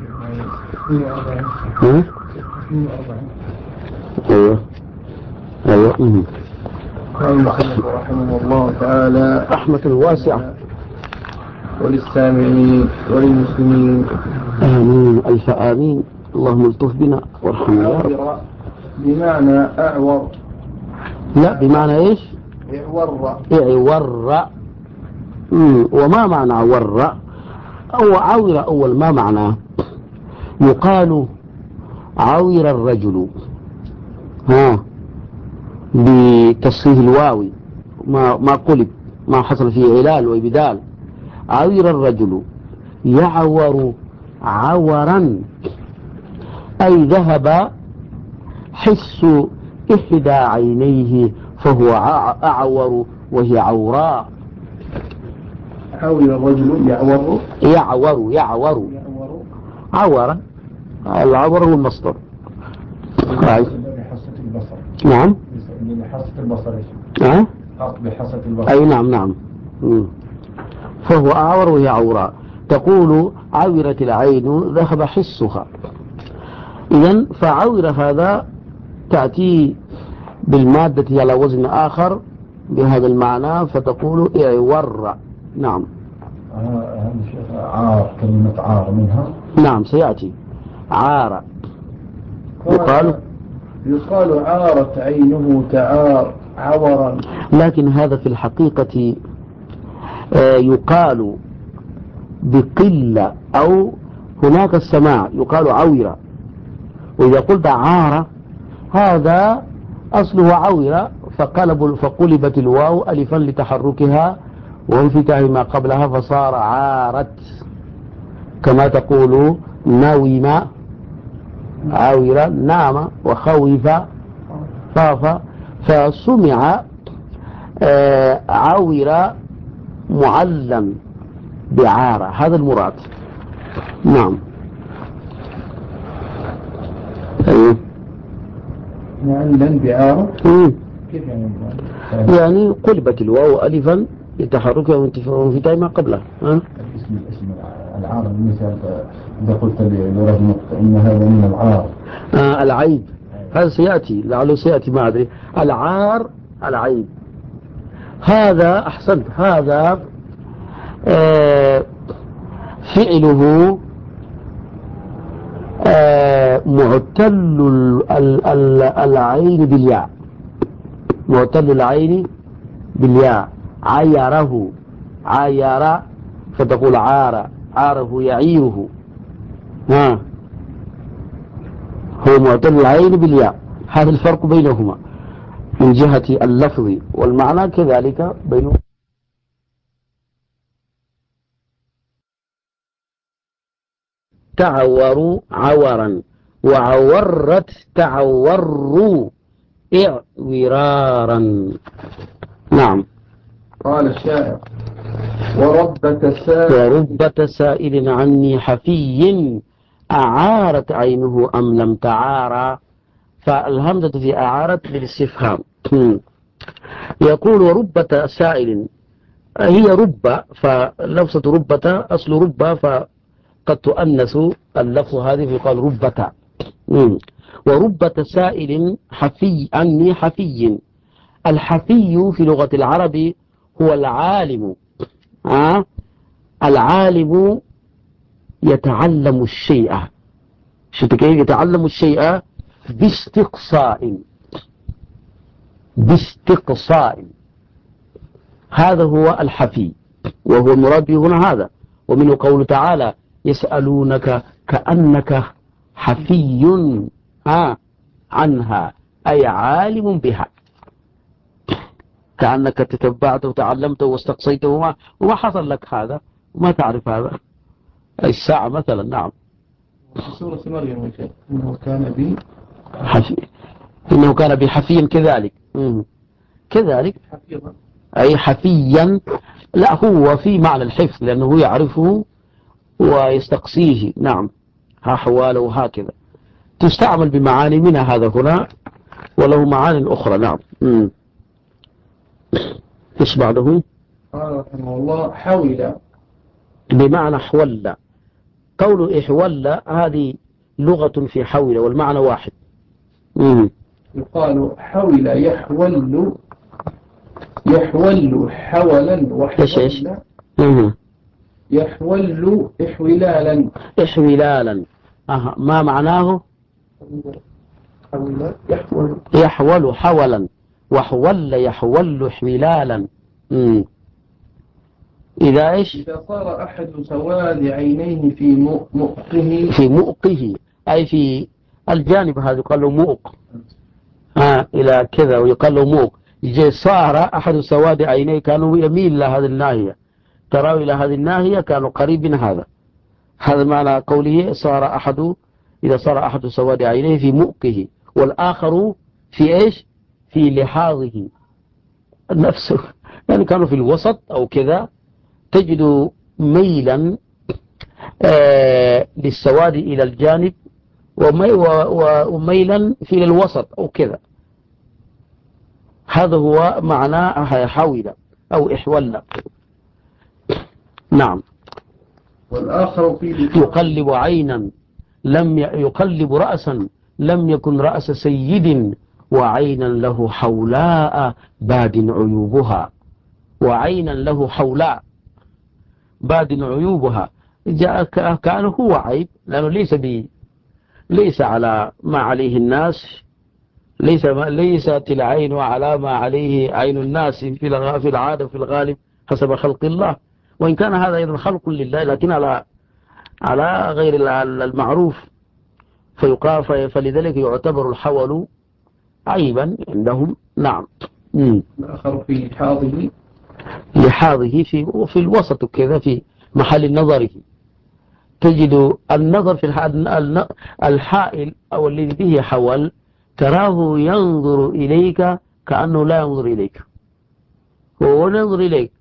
42. ايوه أيوة. قال المصنف رحمه الله تعالى رحمة واسعة وللسامعين وللمسلمين آمين ألف آمين. اللهم الطف بنا وارحمنا يا رب. عور بمعنى أعور. لا بمعنى إيش؟ اعور. وما معنى عور؟ أو عور أول ما معناه؟ يقال عور الرجل بتصحيح الواو ما قلب، ما حصل فيه علال وإبدال. عور الرجل يعور عورا أي ذهب حس إحدى عينيه فهو أعور وهي عوراء. عور الرجل يعور عورا. العور هو المصدر. بحاسة البصر. نعم بحاسة البصر. بحاسة البصر. أي نعم. فهو أعور وهي عوراء. تقول عورت العين ذهب حسها. إذن فعور هذا تأتي بالمادة على وزن آخر بهذا المعنى فتقول اعور. نعم. عار، كلمة عار منها. نعم سيأتي عار. يقال عارت عينه تعار عورا، لكن هذا في الحقيقة يقال بقلة أو هناك السماع يقال عورة. وإذا قلت عار هذا أصله عورة فقلبت الواو ألفا لتحركها وانفتاح ما قبلها فصار عارت، كما تقول نوم عورة نام وخوف خاف، فسمع عورة معلم بعارة. هذا المراد. نعم. معلم بعارة. كيف يعني قلبت الواو ألفا لتحركها وانفتاح ما قبلها. اسم العار المثال إذا قلت لرجل إن هذا من العار. العيب هذا سيأتي لعله سيأتي ما أدري. العار العيب. هذا أحسنت. هذا فعله معتل العين بالياء. معتل العين بالياء. عيره عير فتقول عار عاره يعيره. هو معتل العين بالياء. هذا الفرق بينهما من جهة اللفظ والمعنى كذلك بينهما. تعوروا عورا وعورت تعوروا اعورارا. نعم. قال الشاعر وربة سائل عني حفي أعارت عينه أم لم تعارى. فالهمزة في أعارت بالاستفهام. يقول وربة سائل هي ربة، فلفظة ربة أصل ربة فقد تؤنث اللفظ هذه فيقال ربة. وربة سائل حفي عني حفي. الحفي في لغة العرب هو العالم. العالم يتعلم الشيء. شفت كيف يتعلم الشيء؟ باستقصاء. هذا هو الحفي وهو المراد به هنا هذا. ومنه قول تعالى يسألونك كأنك حفي عنها أي عالم بها، كأنك تتبعته وتعلمته واستقصيته وما حصل لك هذا وما تعرف هذا. الساعة مثلا. نعم. سورة مريم إنه كان بي حفي. إنه كان بحفي كذلك. كذلك حفيظا أي حفيا. لا هو في معنى الحفظ لأنه يعرفه ويستقصيه. نعم. أحواله هكذا تستعمل بمعاني منها هذا هنا وله معاني أخرى. نعم. إيش بعده؟ قال رحمه الله حول بمعنى حول. قول إحول هذه لغة في حول والمعنى واحد. يقال حول يحول حولا وحولا يحول إحولالا. إحولالا. ما معناه؟ يحول حولا، وحول يحول حولالا. إذا إيش؟ إذا صار أحد سواد عينيه في مؤقه أي في الجانب هذا يقال له مؤق. إلى كذا ويقال له مؤق. صار أحد سواد عينيه، كانوا يميل إلى هذه الناحية، تراه إلى هذه الناحية، كانوا قريب من هذا معنى قوله إذا صار أحد سواد عينيه في مؤقه، والآخر في إيش؟ في لحاظه نفسه، يعني كانوا في الوسط أو كذا، تجد ميلا للسواد إلى الجانب، وميلا في الوسط أو كذا. هذا هو معنى حول أو إحول. نعم. والآخر في يقلب عينا يقلب رأسا لم يكن رأس سيد، وعينا له حولاء باد عيوبها. وعينا له حولاء باد عيوبها، كان هو عيب، لأنه ليس على ما عليه الناس، ليست العين على ما عليه عين الناس في العادة في الغالب حسب خلق الله، وإن كان هذا أيضا خلق لله، لكن على غير المعروف، فلذلك يعتبر الحول عيبا عندهم. نعم. الآخر في لحاظه في الوسط كذا، في محل نظره، تجد النظر في الحائل أو الذي به حول، تراه ينظر إليك كأنه لا ينظر إليك، هو ينظر إليك،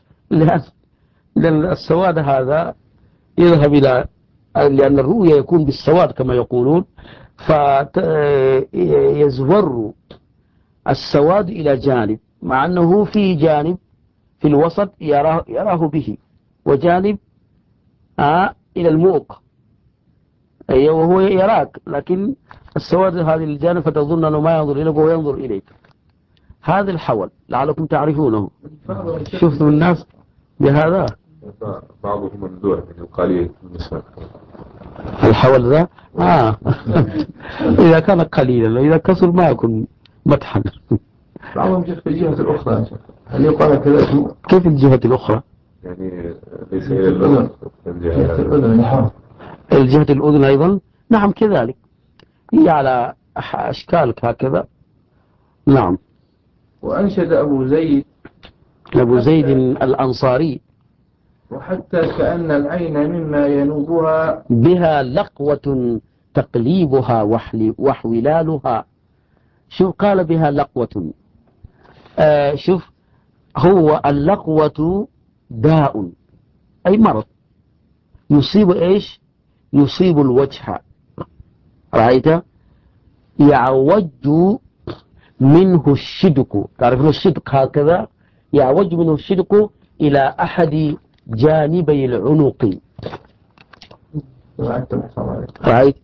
لأن السواد هذا يذهب لأن الرؤية يكون بالسواد كما يقولون، فيزور السواد إلى جانب، مع أنه في جانب في الوسط يراه به، وجانب إلى الموق، وهو يراك، لكن السواد هذه الجانب فتظن أنه ما ينظر إليك وهو ينظر إليك. هذا الحول لعلكم تعرفونه. شفتم الناس بهذا؟ بعضهم ممدوح من القليل بالنسبة الحول ذا إذا كان قليلا، وإذا كسر ما يكون مدحا. بعضهم في الجهة الأخرى، هل يقال كذا؟ كيف الجهة الأخرى؟ يعني ليس إلى الأذن، الجهة الأذن أيضا. نعم كذلك، هي على أشكال هكذا. نعم. وأنشد أبو زيد الأنصاري: وحتى كأن العين مما ينوبها بها لقوة تقليبها وحولالها. شوف قال بها لقوة. شوف، هو اللقوة داء أي مرض يصيب إيش؟ يصيب الوجه. رأيت؟ يعوج منه الشدق، تعرفون الشدق هكذا، يعوج منه الشدق إلى أحد جانبي العنق. رأيت؟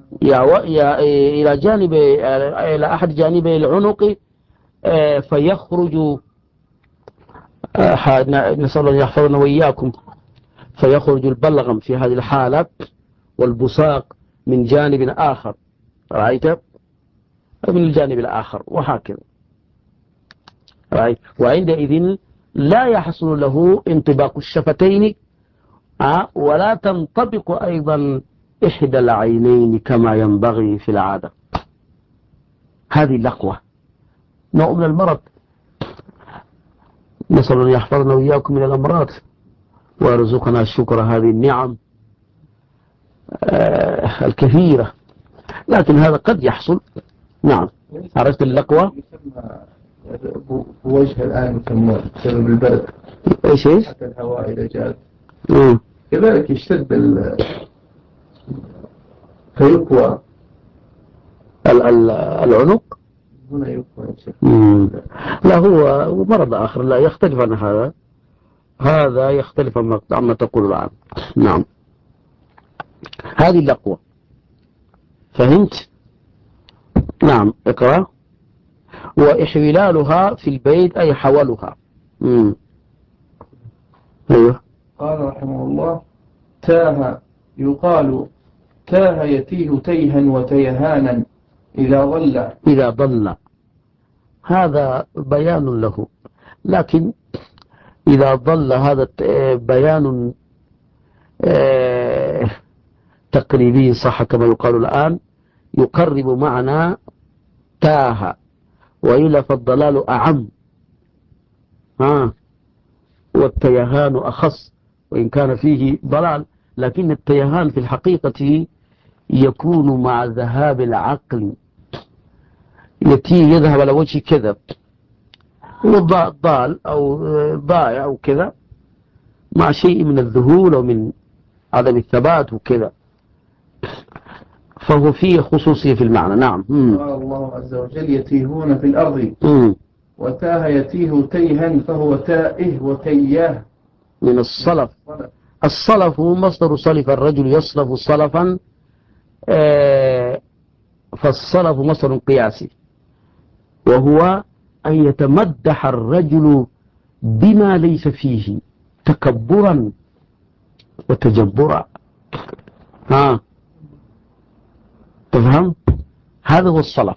إلى أحد جانبي العنق، فيخرج، نسأل الله يحفظنا وإياكم، فيخرج البلغم في هذه الحالة، والبصاق من جانب آخر، رأيت؟ من الجانب الآخر، وهكذا. رأيت؟ وعندئذ لا يحصل له انطباق الشفتين، ولا تنطبق أيضا إحدى العينين كما ينبغي في العادة. هذه اللقوة نوع من المرض، نسأل الله يحفظنا وإياكم من الأمراض ويرزقنا الشكر هذه النعم الكثيرة، لكن هذا قد يحصل. نعم. عرفت اللقوة؟ وجه الآن يسمى بسبب البرد. إيش؟ حتى الهواء إذا جاء كذلك يشتد فيقوى العنق. هنا يقوى. لا، هو مرض آخر، لا يختلف عن هذا يختلف عما تقول الآن. نعم. هذه اللقوة، فهمت؟ نعم. اقرأ. وإحلالها في البيت أي حولها. أيوه. قال رحمه الله: تاه يقال تاه يتيه تيها وتيهانا إذا ضل. هذا بيان له، لكن إذا ضل هذا بيان تقريبي صح كما يقال الآن، يقرب معنى تاه، وإلا فالضلال أعم والتيهان أخص، وإن كان فيه ضلال، لكن التيهان في الحقيقة يكون مع ذهاب العقل، يذهب على وجه كذب، وضال أو ضائع أو كذا، مع شيء من الذهول ومن عدم الثبات وكذا، فهو فيه خصوصية في المعنى. نعم. قال الله عز وجل: يتيهون في الأرض. وتاه يتيه تيها، فهو تائه وتياه من الصلف. الصلف مصدر صلف، الرجل يصلف صلفا، فالصلف مصدر قياسي، وهو أن يتمدح الرجل بما ليس فيه تكبرا وتجبرا. تفهم؟ هذا هو الصلف.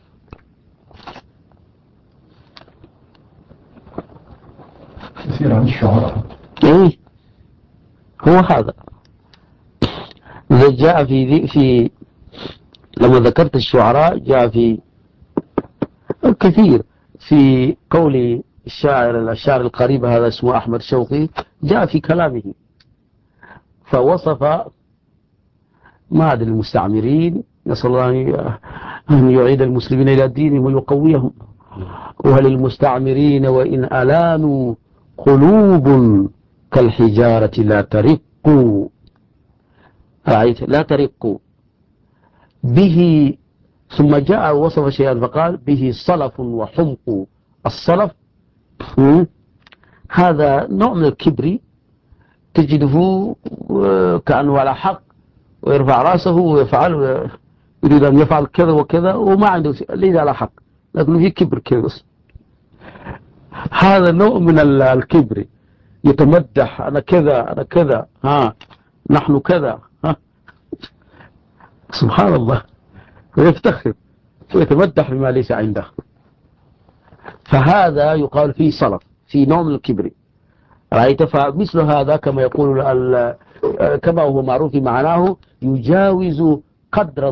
كثير عن الشعراء. إيه هو هذا. إذا جاء في لما ذكرت الشعراء جاء في كثير، في قول الشاعر القريب هذا اسمه أحمد شوقي، جاء في كلامه فوصف ما أدري المستعمرين، نسأل الله أن يعيد المسلمين إلى دينهم ويقويهم، وللمستعمرين وإن ألانوا قلوب كالحجارة لا ترق، لا ترق به. ثم جاء وصف شيئا فقال: به صلف وحمق. الصلف هذا نوع من الكبر، تجده كأنه على حق ويرفع رأسه ويفعل، يريد أن يفعل كذا وكذا وما عنده ليس على حق، لكنه في كبر كذا. هذا نوع من الكبر، يتمدح: أنا كذا أنا كذا، نحن كذا، سبحان الله، ويفتخر ويتمدح بما ليس عنده. فهذا يقال فيه صلف، في نوع من الكبر، رأيت؟ فمثل هذا كما يقول كما هو معروف معناه، يجاوز قدر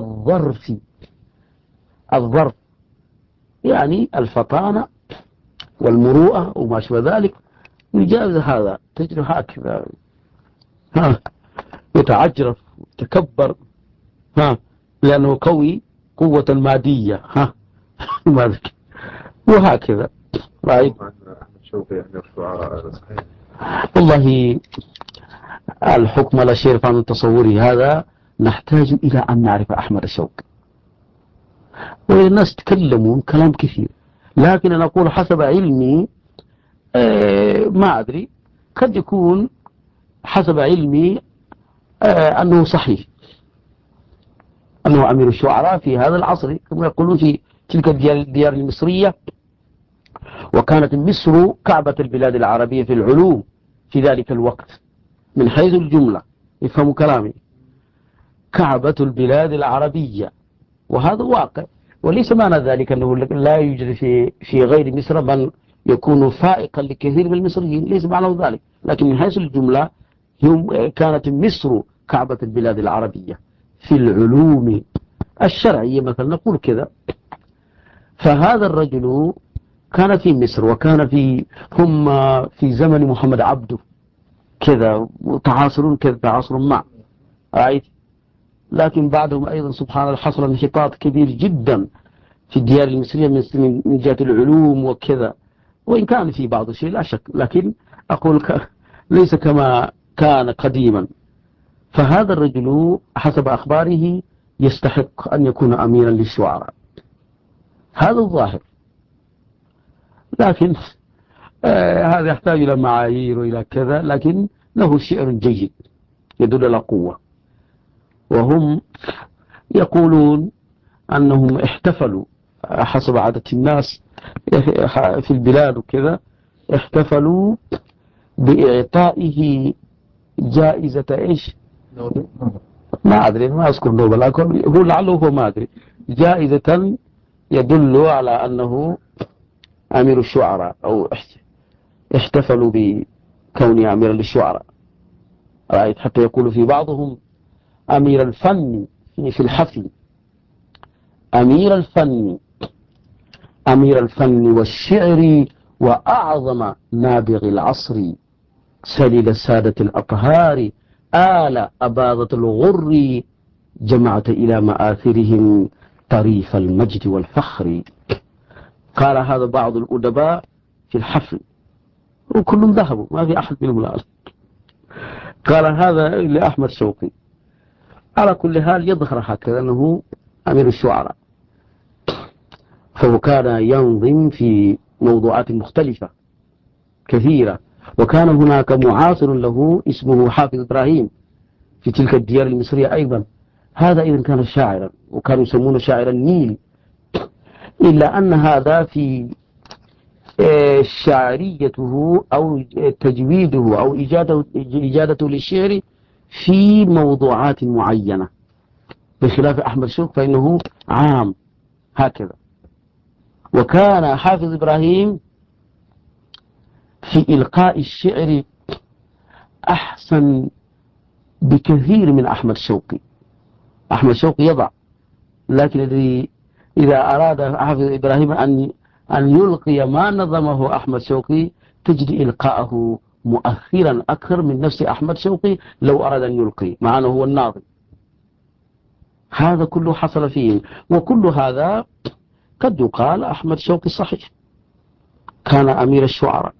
الظرف، يعني الفطانة والمروءة وما شابه ذلك، يجاوز هذا، تجد هكذا يتعجرف ويتكبر، لأنه قوي قوة مادية، وهكذا. رأيت؟ والله الحكم لا شيء يرفع من تصوري، هذا نحتاج إلى أن نعرف أحمد الشوقي، والناس تكلمون كلام كثير، لكن أنا أقول حسب علمي، ما أدري، قد يكون حسب علمي أنه صحيح، أنه أمير الشعراء في هذا العصر كما يقولون في تلك الديار المصرية، وكانت مصر كعبة البلاد العربية في العلوم في ذلك الوقت من حيث الجملة، يفهموا كلامي، كعبة البلاد العربية، وهذا واقع، وليس معنى ذلك أنه لا يوجد في غير مصر من يكون فائقا لكثير من المصريين، ليس معنى ذلك، لكن من حيث الجملة كانت مصر كعبة البلاد العربية في العلوم الشرعية مثلا، نقول كذا. فهذا الرجل كان في مصر، وكان هم في زمن محمد عبده كذا، وتعاصرون كذا تعاصر مع، رأيت؟ لكن بعدهم أيضا سبحان الله حصل انحطاط كبير جدا في الديار المصرية من جهة العلوم وكذا، وإن كان في بعض الشيء لا شك، لكن أقول ليس كما كان قديما. فهذا الرجل حسب أخباره يستحق أن يكون أميرا للشعراء، هذا الظاهر، لكن هذا يحتاج إلى معايير وإلى كذا، لكن له شعر جيد يدل على قوة. وهم يقولون أنهم احتفلوا حسب عادة الناس في البلاد وكذا احتفلوا بإعطائه جائزة إيش؟ ما أدري، ما أذكر نوبل، أقول لعله هو، ما أدري، جائزة يدل على أنه أمير الشعراء، أو احتفلوا بكونه أمير للشعراء. رأيت حتى يقول في بعضهم أمير الفن في الحفل، أمير الفن، أمير الفن والشعر وأعظم نابغ العصر، سليل السادة الأطهار، آل أباضة الغر، جمعت إلى مآثرهم طريف المجد والفخر. قال هذا بعض الأدباء في الحفل، وكلهم ذهبوا، ما في أحد منهم الآن. قال هذا لأحمد شوقي. على كل حال يظهر هكذا أنه أمير الشعراء، فهو كان ينظم في موضوعات مختلفة كثيرة، وكان هناك معاصر له اسمه حافظ إبراهيم في تلك الديار المصرية أيضا. هذا إذن كان شاعرا، وكانوا يسمونه شاعر النيل، إلا أن هذا في شعريته أو تجويده أو إجادته للشعر في موضوعات معينة، بخلاف أحمد شوق فإنه عام هكذا. وكان حافظ إبراهيم في إلقاء الشعر أحسن بكثير من أحمد شوقي. أحمد شوقي يضع، لكن إذا أراد حافظ إبراهيم أن يلقي ما نظمه أحمد شوقي، تجد إلقاءه مؤثرا أكثر من نفس أحمد شوقي لو أراد أن يلقي، مع أنه هو الناظم. هذا كله حصل فيه، وكل هذا قد يقال أحمد شوقي صحيح كان أمير الشعراء،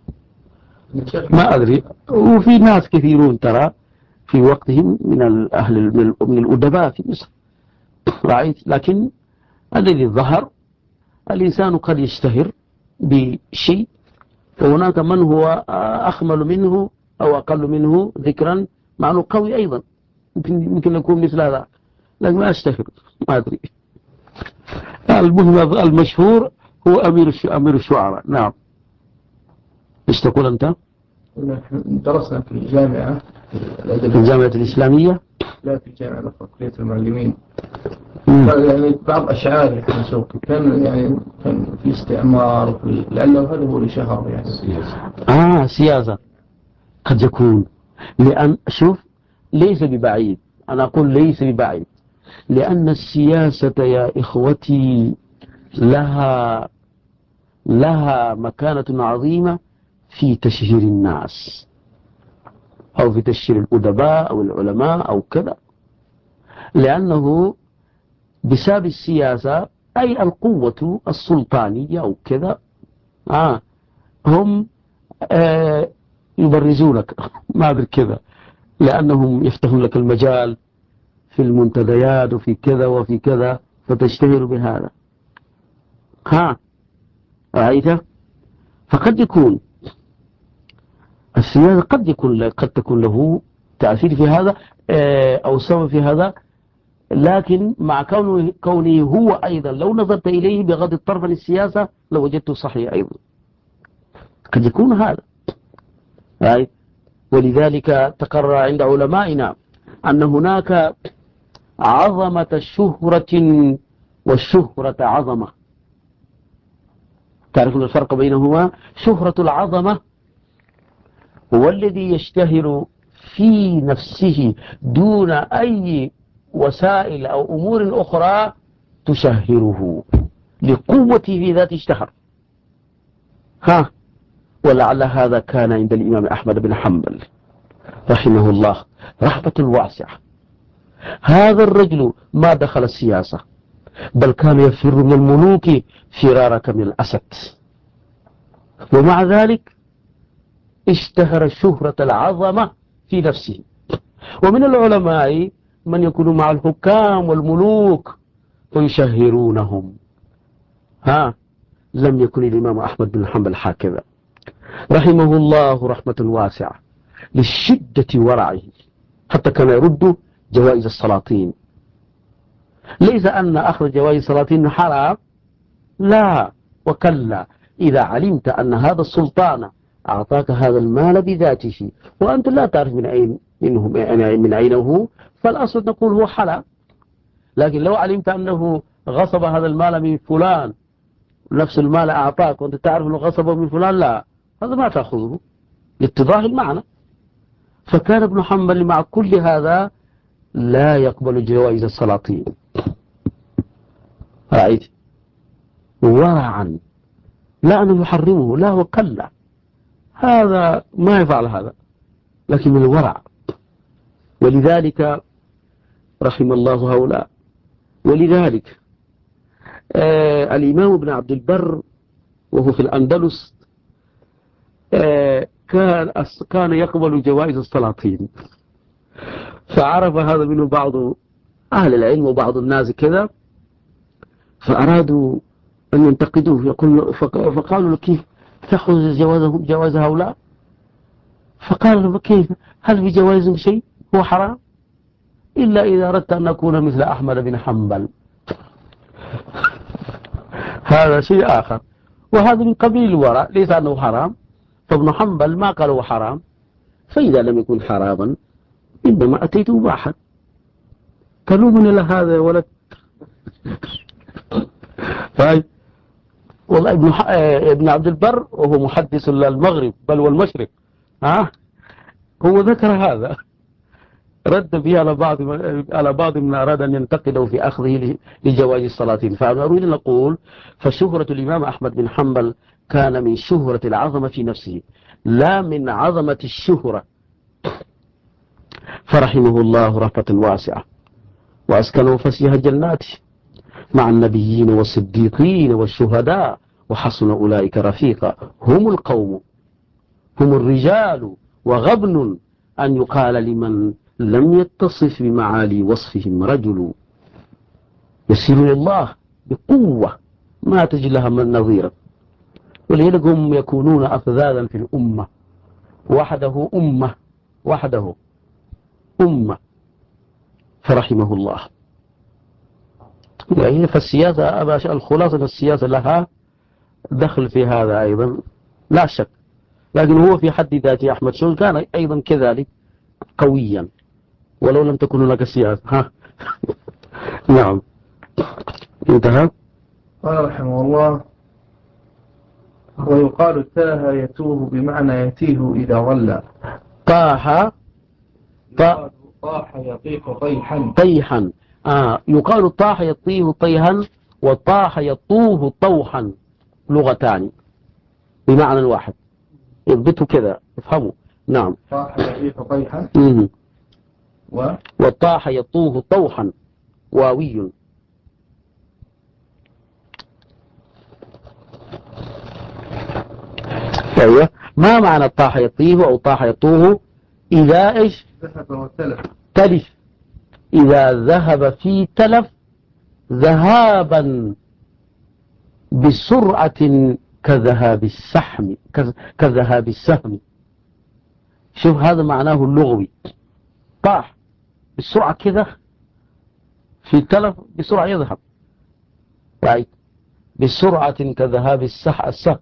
ما أدري. وفي ناس كثيرون ترى في وقتهم من من الأدباء في مصر، رأيت. لكن الذي ظهر الإنسان قد يشتهر بشيء، وهناك من هو أخمل منه أو أقل منه ذكرا، مع أنه قوي أيضا، يمكن يكون مثل هذا، لكن ما أشتهر، ما أدري. المهم المشهور هو أمير الشعراء. نعم. ايش تقول أنت؟ درسنا في الجامعة، في الجامعة الإسلامية، لا في الجامعة الأخرى، كلية المعلمين. يعني بعض أشعار ابن شوقي كان في استعمار، لأنه هذا هو اللي شهر يعني سياسة قد يكون، لأن شوف ليس ببعيد، أنا أقول ليس ببعيد، لأن السياسة يا إخوتي لها مكانة عظيمة في تشهير الناس، أو في تشهير الأدباء أو العلماء أو كذا، لأنه بسبب السياسة أي القوة السلطانية أو كذا هم يبرزونك، ما أدري كذا، لأنهم يفتحون لك المجال في المنتديات وفي كذا وفي كذا، فتشتهر بهذا. رأيت؟ فقد يكون السياسة قد تكون له تأثير في هذا أو سبب في هذا، لكن مع كونه هو أيضا لو نظرت إليه بغض الطرف عن السياسة لوجدته صحيح أيضا، قد يكون هذا. ولذلك تقرر عند علمائنا أن هناك عظمة شهرة والشهرة عظمة. تعرفون الفرق بينهما؟ شهرة العظمة هو الذي يشتهر في نفسه دون أي وسائل أو أمور أخرى تشهره، لقوته في ذات اشتهر. ولعل هذا كان عند الإمام أحمد بن حنبل رحمه الله رحمة واسعة. هذا الرجل ما دخل السياسة، بل كان يفر من الملوك فرارك من الأسد، ومع ذلك اشتهر شهرة العظمة في نفسه. ومن العلماء من يكون مع الحكام والملوك ويشهرونهم. لم يكن الإمام أحمد بن حنبل هكذا رحمه الله رحمة واسعة، للشدة ورعه، حتى كان يرد جوائز السلاطين. ليس أن أخذ جوائز السلاطين حرام، لا، وكلا إذا علمت أن هذا السلطان أعطاك هذا المال بذاته وأنت لا تعرف من أين هو، فالأصل نقول هو حلال. لكن لو علمت أنه غصب هذا المال من فلان، نفس المال أعطاك وأنت تعرف أنه غصبه من فلان، لا، هذا ما تأخذه لاتضاح المعنى. فكان ابن حنبل مع كل هذا لا يقبل جوائز السلاطين، رأيت، ورعا، لا أنه يحرمه، لا، وكلا، هذا ما يفعل هذا، لكن من الورع. ولذلك رحم الله هؤلاء. ولذلك الإمام ابن عبد البر وهو في الأندلس كان يقبل جوائز السلاطين، فعرف هذا منه بعض أهل العلم وبعض الناس كذا، فأرادوا أن ينتقدوه، فقالوا له كيف تأخذ جواز هؤلاء؟ فقال له كيف؟ هل في جوائزهم شيء هو حرام إلا إذا أردت أن نكون مثل أحمد بن حنبل، هذا شيء آخر، وهذا من قبيل الورع، ليس أنه حرام. فابن حنبل ما قال هو حرام، فإذا لم يكن حراما إنما أتيت مباحا. تلومني لهذا يا ولد. طيب، والله ابن عبد البر وهو محدث المغرب بل والمشرق، هو ذكر هذا، رد به على بعض من أراد أن ينتقده في أخذه لجواز السلاطين. فأنا أريد أن أقول فشهرة الإمام أحمد بن حنبل كان من شهرة العظمة في نفسه لا من عظمة الشهرة، فرحمه الله رحمة واسعة وأسكنه فسيح جناته مع النبيين والصديقين والشهداء وحسن أولئك رفيقا. هم القوم، هم الرجال، وغبن أن يقال لمن لم يتصف بمعالي وصفهم رجل يسير إلى الله بقوة ما تجد لها من نظير. ولذلك هم يكونون أفذاذا في الأمة، وحده أمة، فرحمه الله. يعني فالسياسة الخلاصة السياسة لها دخل في هذا أيضا لا شك، لكن هو في حد ذاته أحمد شول كان أيضا كذلك قويا ولو لم تكن هناك سياسة. نعم، انتهى. قال رحمه الله: ويقال تاه يتوه بمعنى يتيه إذا ظل. طاح يطيح طيحا. يقال طاح يطيه طيحا وطاح يطوه طوحا، لغتان بمعنى واحد، اضبطوا كذا افهموا. نعم، طاح يطيح طيحا وطاح يطوه طوحا، واوي. أيوة، ما معنى طاح يطيه أو طاح يطوه؟ إذا إيش؟ ذهب وتلف. تلف، إذا ذهب في تلف ذهابا بسرعة كذهاب السهم. شوف هذا معناه اللغوي، طاح بسرعة كذا في تلف، بسرعة يذهب، right. بسرعة كذهاب السهم.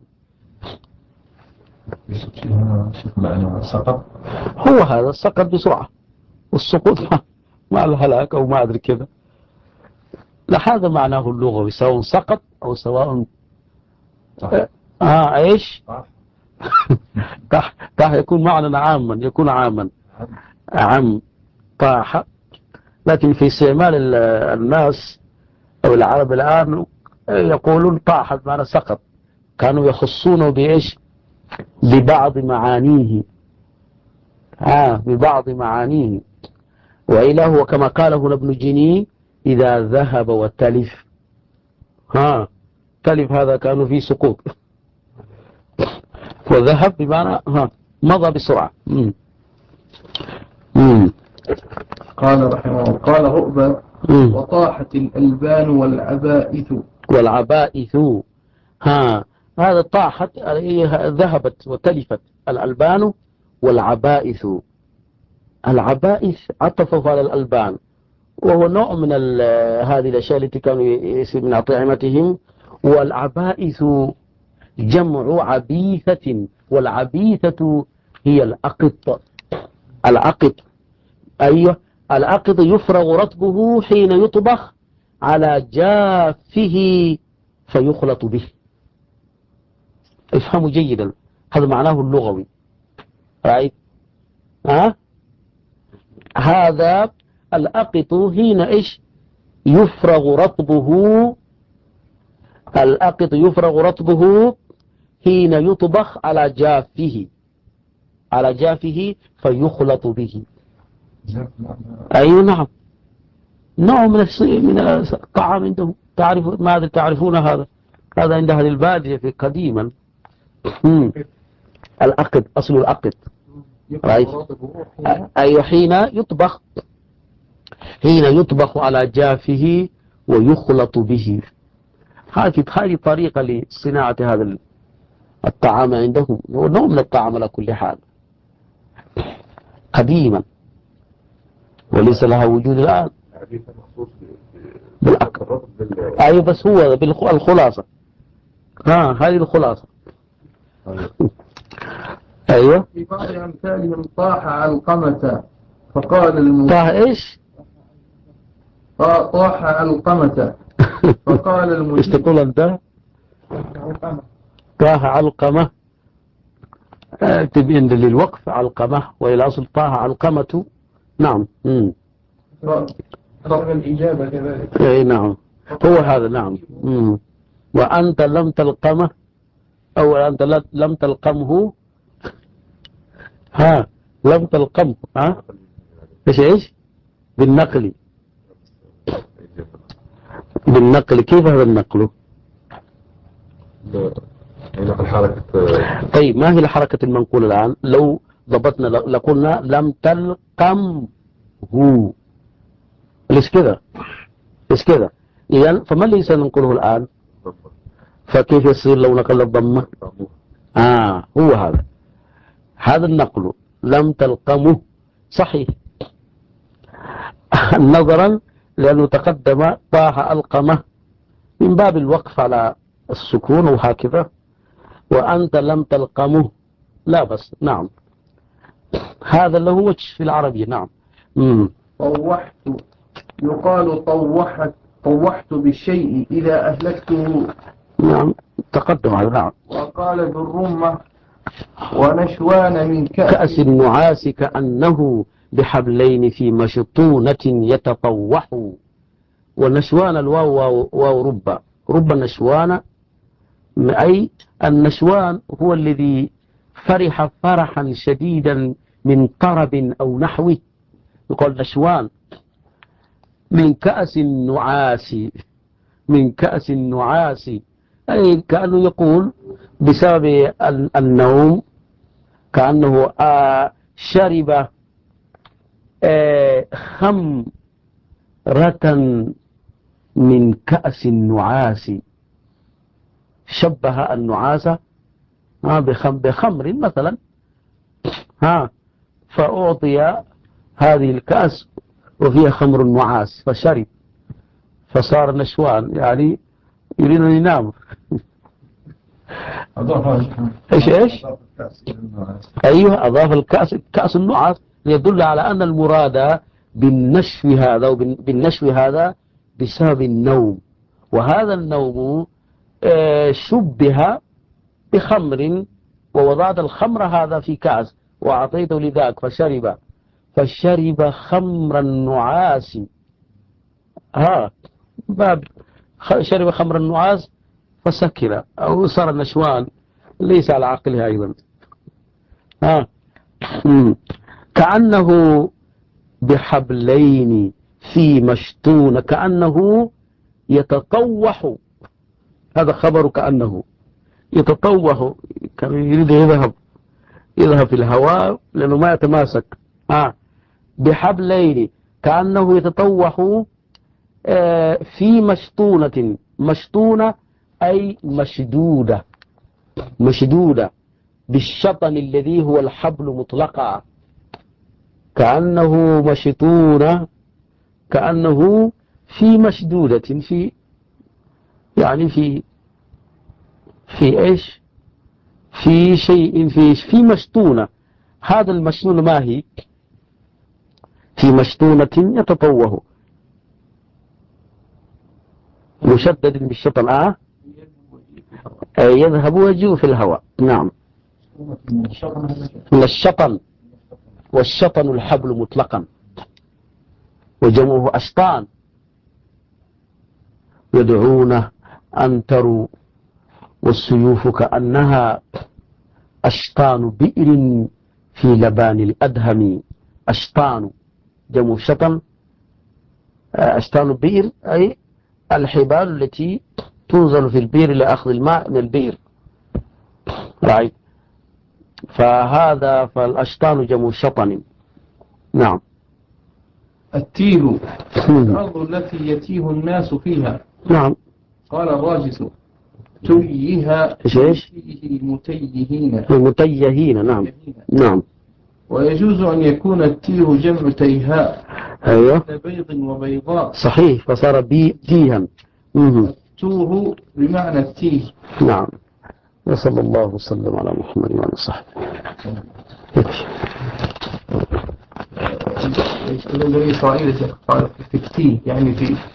شوف معنى سقط، هو هذا السقط بسرعة، والسقوط مع الهلاك أو ما أدري كذا. لا، هذا معناه اللغوي، سواء سقط أو سواء إيش طاح يكون معنى عاما، يكون عاما عام طاح. لكن في استعمال الناس أو العرب الآن يقولون طاح بمعنى سقط، كانوا يخصونه بإيش؟ ببعض معانيه، ببعض معانيه. وإلا هو كما قاله ابن جني: إذا ذهب وتلف، تلف هذا كانوا فيه سقوط، وذهب بمعنى مضى بسرعة. قال رحمه الله: قال رؤبة: وطاحت الألبان والعبائث. هذا طاحت، ذهبت وتلفت الألبان والعبائث. العبائث عطفوا على الألبان، وهو نوع من هذه الأشياء التي كانوا من أطعمتهم، والعبائث جمع عبيثة، والعبيثة هي الأقط. الأقط، أيوة، الأقط يفرغ رطبه حين يطبخ على جافه فيخلط به. افهموا جيدا، هذا معناه اللغوي. رأيت؟ هذا الأقط حين إيش يفرغ رطبه، الأقط يفرغ رطبه حين يطبخ على جافه، على جافه فيخلط به. أي نعم، نوع من الطعام عندهم. تعرف ماذا تعرفون هذا؟ هذا عند أهل البادية في قديما. الأقط، أصل الأقط. أي حين يطبخ، حين يطبخ على جافه ويخلط به. هذه طريقة لصناعة هذا الطعام عندهم، هو نوع من الطعام على كل حال قديما، وليس لها وجود الآن. بالأكل. أيوة، بس هو بالخلاصة. هذه الخلاصة. أيوة. في بعض أمثالهم طاح علقمة فقال المجيب. طاح إيش؟ طاح علقمة فقال المجيب. إيش تقول أنت؟ طاح علقمة، تبين للوقف علقمة، وإلى أصل طاح علقمة. نعم. الإجابة كذلك. أي نعم، هو هذا. نعم. وأنت لم تلقمه، أو أنت لم تلقمه. لم تلقمه. إيش بالنقل. بالنقل، كيف هذا النقل؟ الحركة. طيب، ما هي الحركة المنقولة الآن؟ لو ضبطنا لقلنا لم تلقمه، ليش كذا؟ ليش كذا؟ إذن فما اللي سننقله الآن؟ فكيف يصير لو نقل الضمة؟ هو هذا النقل. لم تلقمه صحيح نظرا لأنه تقدم طاح ألقمه من باب الوقف على السكون وهكذا، وأنت لم تلقمه لا بس. نعم، هذا له وجه في العربية. نعم. طوحت، يقال طوحت بالشيء إذا أهلكته. نعم، تقدم هذا. نعم. وقال بالرمة ونشوان من كأس النعاس كأنه بحبلين في مشطونة يتطوح. ونشوان الواو واو رب نشوان، أي النشوان هو الذي فرح فرحا شديدا من طرب أو نحوه، يقول نشوان. من كأس النعاس، من كأس النعاس، أي كأنه يقول بسبب النوم، كأنه شرب خمرة من كأس النعاس. شبه النعاس بخمر مثلا، فأعطي هذه الكأس وفيها خمر النعاس فشرب فصار نشوان، يعني يريد أن ينام. إيش أيوه، أضاف الكأس كأس النعاس يدل على أن المراد بالنشو هذا وبالنشو هذا بسبب النوم، وهذا النوم شبه بخمر، ووضعت الخمر هذا في كأس وأعطيته لذاك فشرب خمر النعاس. باب شرب خمر النعاس فسكر أو صار النشوان، ليس على عقلها أيضا. كأنه بحبلين في مشتون، كأنه يتطوح. هذا خبر كأنه يتطوح، كان يريد يذهب في الهواء لأنه ما يتماسك. بحبلين كأنه يتطوح في مشطونة. مشطونة أي مشدودة بالشطن الذي هو الحبل مطلقا. كأنه مشطونة، كأنه في مشدودة، في يعني في في إيش؟ في شيء في مشطونة. هذا المشطونة ما هي؟ في مشطونة يتطوه مشدد بالشطن يذهب ويجيء في الهواء. نعم. من الشطن، والشطن الحبل مطلقا وجمعه أشطان، يدعونه أن تروا والسيوف كأنها أشطان بئر في لبان الأدهم. أشطان جمع شطن، أشطان بئر أي الحبال التي تنزل في البئر لأخذ الماء من البئر. رأيت؟ فالأشطان جمع شطن. نعم. التيه الأرض التي يتيه الناس فيها. نعم. قال الراجس تيها المتيهين. نعم. نعم. ويجوز أن يكون التيه جمع تيهاء. أيوة. بيض وبيضاء. صحيح، فصار تيها. التوه بمعنى التيه. نعم. وصلى الله وسلم على محمد وعلى صحبه. بني إسرائيل قال في التيه يعني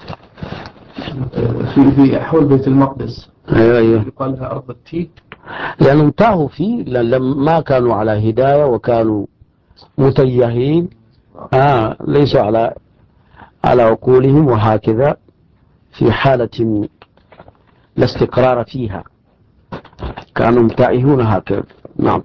في حول بيت المقدس. أيوة. يقال لها أرض التيه لأنهم تاهوا فيه لما كانوا على هداية وكانوا متيهين. ليسوا على عقولهم، وهكذا في حالة لا استقرار فيها كانوا تائهون هكذا. نعم.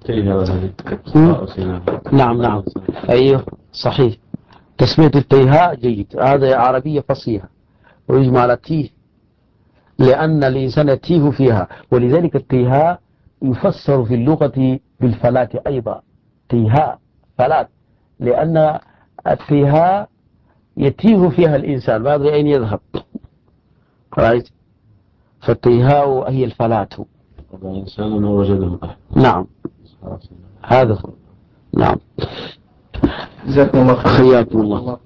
نعم. أيوه صحيح. تسمية التيهاء جيد، هذا عربية فصيحة ويجمع على التيه، لأن الإنسان يتيه فيها، ولذلك التيهاء يفسر في اللغة بالفلاة أيضا. تيهاء فلاة، لأن التيهاء يتيه فيها الإنسان ما أدري أين يذهب. رأيت؟ فالتيهاء هي الفلاة. إنسان وجده. نعم هذا. نعم. جزاكم الله خير. حياكم الله.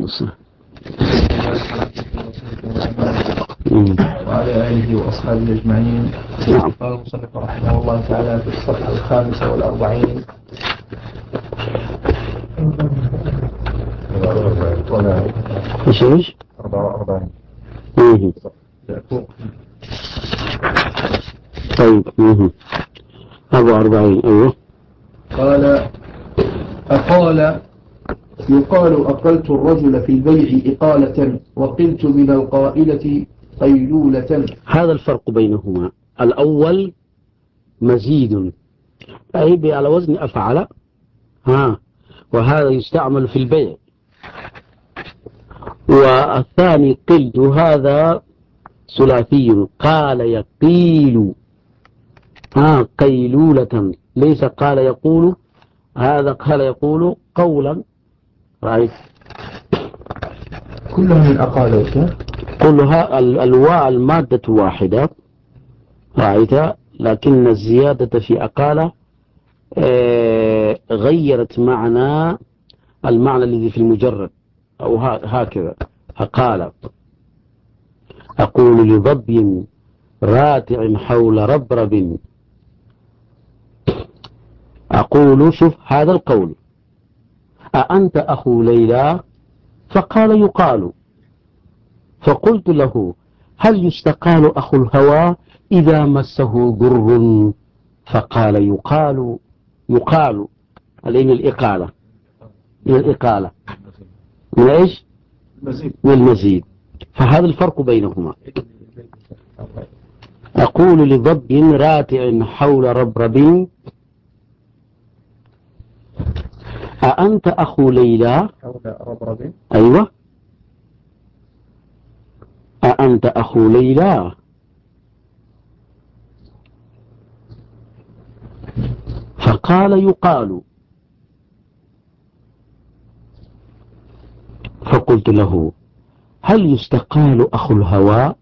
وعلى آله وأصحابه أجمعين. نعم. قال المصنف رحمه الله تعالى في الصفحة 45. ايش 44. طيب 44. ايوه. قال يقال أقلت الرجل في البيع إقالة وقلت من القائلة قيلولة. هذا الفرق بينهما. الأول مزيد أي على وزن أفعل، وهذا يستعمل في البيع. والثاني قلت، هذا ثلاثي، قال يقيل قيلولة، ليس قال يقول. هذا قال يقول قولا. رأيت؟ كلها من أقالة. كلها الواء المادة واحدة. رأيت؟ لكن الزيادة في أقالة غيرت المعنى الذي في المجرد، أو هكذا. أقال أقول لضب راتع حول ربرب. أقول شوف هذا القول، أأنت أخو ليلى؟ فقال يقال. فقلت له هل يستقال أخو الهوى إذا مسه ضر؟ فقال يقال علينا الإقالة. من الإقالة من إيش؟ من المزيد. فهذا الفرق بينهما. أقول لضب راتع حول ربرب أأنت أخو ليلى؟ حول ربرب. أيوة. أأنت أخو ليلى؟ فقال يقال. فقلت له هل يستقال أخو الهوى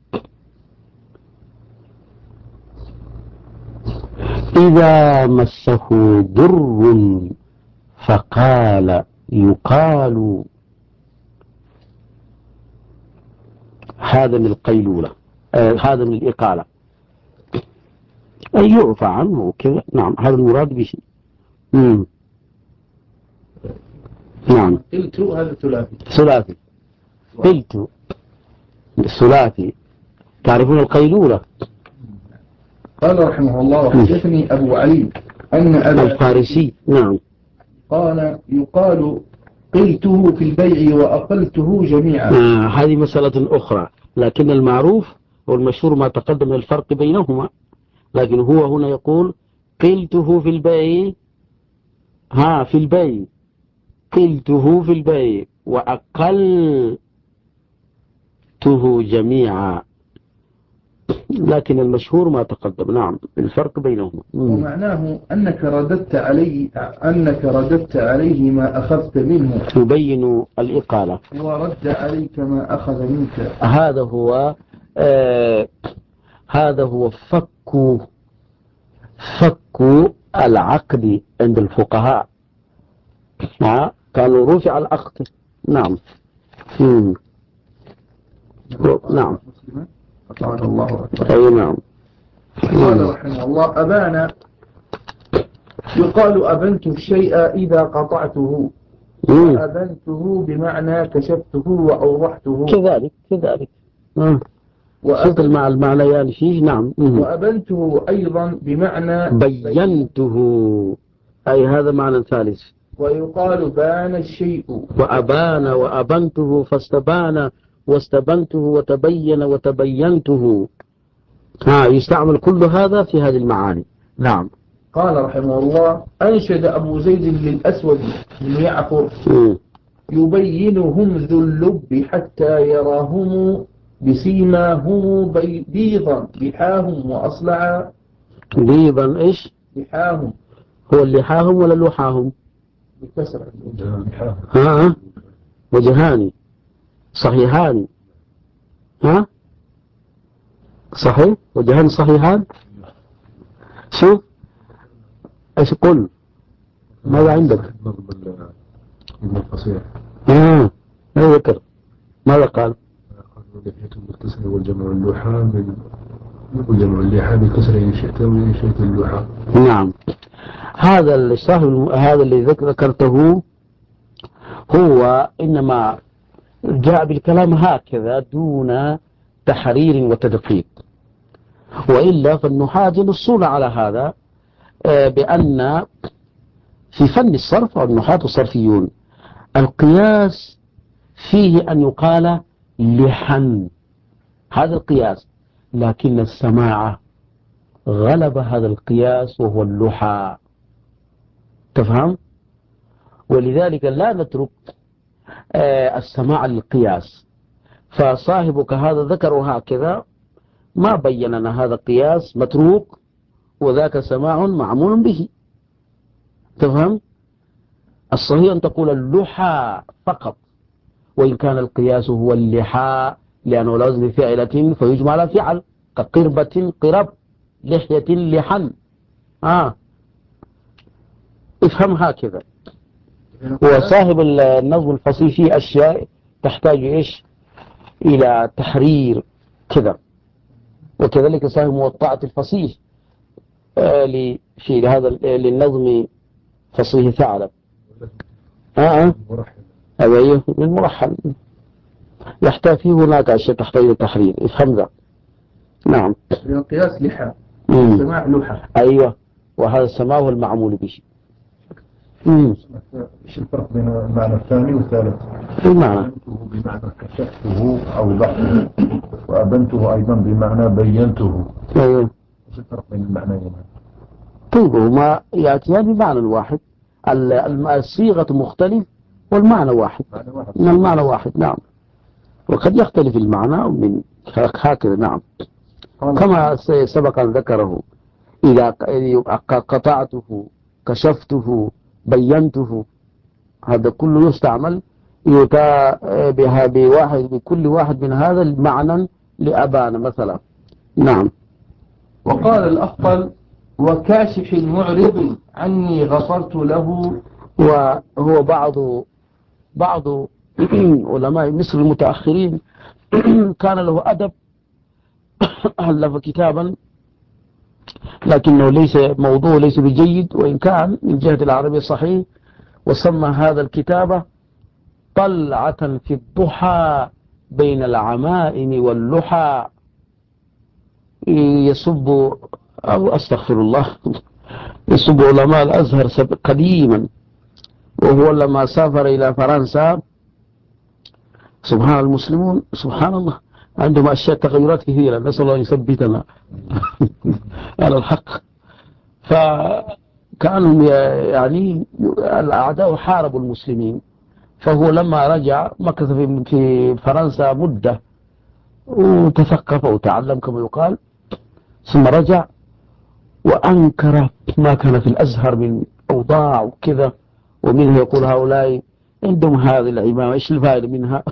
إذا مسه ضر؟ فقال يقال. هذا من القيلولة، هذا من الإقالة. أي يعفى عنه وكذا. نعم هذا المراد به. نعم. قلت هذا ثلاثي. ثلاثي. قلت الثلاثي. تعرفون القيلولة؟ قال رحمه الله وحدثني أبو علي أن أبا الفارسي. نعم. قال يقال قلته في البيع وأقلته جميعا. هذه مسألة أخرى، لكن المعروف والمشهور ما تقدم من الفرق بينهما، لكن هو هنا يقول قلته في البيع. في البيع قلته في البيع وأقلته جميعا، لكن المشهور ما تقدم. نعم الفرق بينهما. ومعناه أنك رددت عليه ما أخذت منه تبين الإقالة، ورد عليك ما أخذ منك. هذا هو فك العقد عند الفقهاء. كانوا رفع العقد. نعم. نعم. الله أكبر. أي نعم. قال رحمه الله أبانا يقال أبنت الشيء إذا قطعته، وأبنته بمعنى كشفته وأوضحته. كذلك. شوف المعنى يعني فيه. نعم. وأبنته أيضا بمعنى بينته، أي هذا معنى ثالث. ويقال بان الشيء وأبان وأبنته فاستبان واستبنته وتبين وتبينته. يستعمل كل هذا في هذه المعاني. نعم. قال رحمه الله أنشد أبو زيد للأسود بن يعفر يبينهم ذو اللب حتى يراهم بسيماهم بيضا لحاهم وأصلعا. بيضا إيش؟ لحاهم. هو اللحاهم ولا لحاهم؟ بكسر وجهان صحيحان. صحيح وجهان صحيحان. شوف ايش قل ماذا عندك؟ ابن الفصيح ذكر ماذا قال؟ لحية بالكسر والجمع اللوحة والجمع اللحى بالكسر إن شئت وإن شئت اللوحة. نعم. هذا الذي ذكرته هو إنما جاء بالكلام هكذا دون تحرير وتدقيق، وإلا فالنحاة ينصون على هذا بأن في فن الصرف والنحاة الصرفيون القياس فيه أن يقال لحن، هذا القياس، لكن السماع غلب هذا القياس وهو اللحى. تفهم؟ ولذلك لا نترك السماع للقياس، فصاحبك هذا ذكر هكذا ما بين لنا هذا قياس متروك وذاك سماع معمول به. تفهم؟ الصحيح أن تقول اللحى فقط، وإن كان القياس هو اللحى لأنه لازم فعلة فيجمع على فعل كقربة قرب لحية لحن. افهم هكذا. وصاحب النظم الفصيح فيه أشياء تحتاج إيش إلى تحرير كذا، وكذلك صاحب موطأة الفصيح في هذا للنظم فصيح ثعلب. أيوه المرحل يحتاج فيه هناك أشياء تحتاج إلى تحرير. افهم ذا. نعم. القياس لحى السماع لحى. أيوه وهذا السماع هو المعمول به. ايش الفرق بين المعنى الثاني والثالث؟ المعنى بمعنى كشفته أو ضحته، وأبنته أيضا بمعنى بينته. أيوه. ايش الفرق بين المعنيين؟ طيب هما يأتيان بمعنى واحد، الصيغة مختلف والمعنى واحد. المعنى واحد. نعم. وقد يختلف المعنى من هكذا. نعم. كما سبق أن ذكره إذا قطعته كشفته بينته، هذا كله يستعمل بكل واحد من هذا المعنى لأبان مثلا. نعم. وقال الأفضل وكاشف معرض عني غفرت له. وهو بعض علماء مصر المتأخرين كان له أدب، ألف كتابا لكنه ليس موضوع ليس بجيد، وإن كان من جهة العربية صحيح. وسمى هذا الكتابة طلعة في الضحى بين العمائم واللحى. يسب أو أستغفر الله يسب علماء الأزهر قديما، وهو لما سافر إلى فرنسا سبحان المسلمون سبحان الله عندهم أشياء تغيرات كثيرة، نسأل الله يثبتنا على الحق. فكانوا يعني الأعداء حاربوا المسلمين، فهو لما رجع مكث في فرنسا مدة وتثقف وتعلم كما يقال، ثم رجع وأنكر ما كان في الأزهر من أوضاع وكذا، ومنه يقول هؤلاء عندهم هذه العمامة إيش الفائدة منها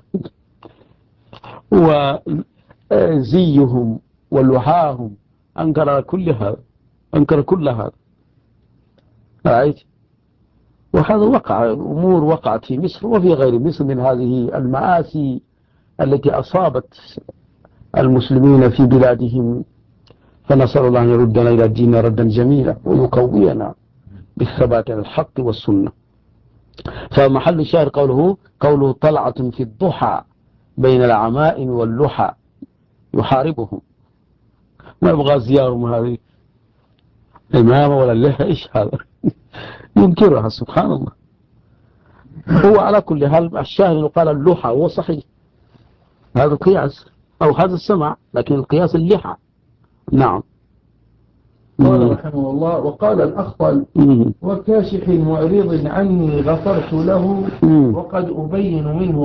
وزيهم ولحاهم، أنكر كل هذا، أنكر كل هذا. رأيت؟ وهذا وقع أمور وقعت في مصر وفي غير مصر من هذه المآسي التي أصابت المسلمين في بلادهم، فنسأل الله أن يردنا إلى الدين ردا جميلا ويقوينا بالثبات على الحق والسنة. فمحل الشاهد قوله طلعة في الضحى بين العمائم واللحى، يحاربهم، ما يبغى زيارهم هذه الإمامة ولا اللحى، إيش هذا ينكرها سبحان الله. هو على كل حال الشاهد اللي قال اللحى هو صحيح، هذا القياس أو هذا السمع، لكن القياس اللحى. نعم. قال رحمه الله: وقال الأخطل: وكاشح معرض عني غفرت له، وقد أبين منه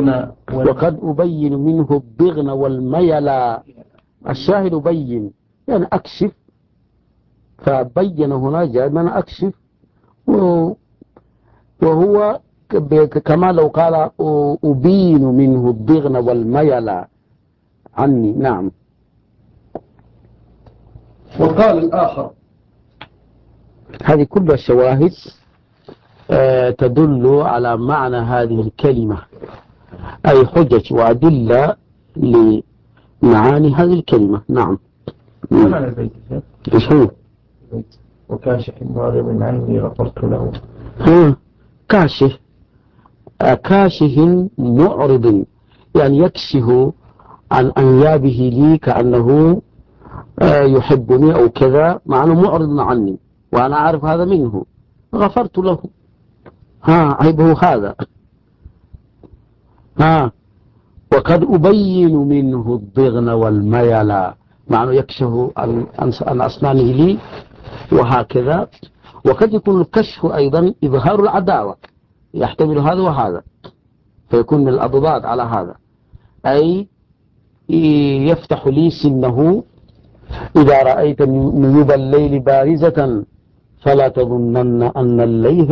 الضغن والميلا. الشاهد بين يعني أكشف، فبين هنا جاء من أكشف، وهو كما لو قال أبين منه الضغن والميلا عني. نعم. وقال الآخر. هذه كلها شواهد تدل على معنى هذه الكلمة، أي حجج وأدلة لمعاني هذه الكلمة. نعم. ما معنى البيت؟ إيش هو؟ وكاشح معرض عني غفرت له. كاشف، كاشف معرض يعني يكشف عن أنيابه لي كأنه يحبني أو كذا، معنى معرض عني وأنا أعرف هذا منه، غفرت له. عيبه هذا. وقد أبين منه الضغن والميلا، معنى يكشف عن أسنانه لي وهكذا. وقد يكون الكشف أيضا إظهار العداوة، يحتمل هذا وهذا، فيكون من الأضداد على هذا، أي يفتح لي سنه: إذا رأيت نيوب الليل بارزة فلا تظنن أن الليث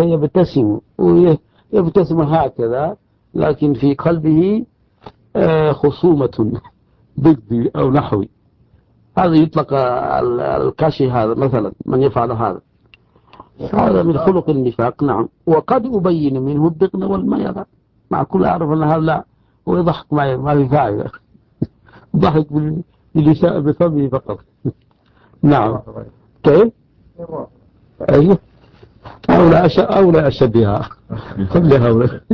يبتسم هكذا، لكن في قلبه خصومة ضدي أو نحوي. هذا يطلق الكاشي، هذا مثلا من يفعل هذا من خلق النفاق. نعم. وقد أبين منه الضغن والميل، مع كل أعرف أن هذا لا، ويضحك معي ما في فائدة ضحك بلساء بفمه فقط. نعم. كيف؟ أيوه، أو لا أشبهها كلها.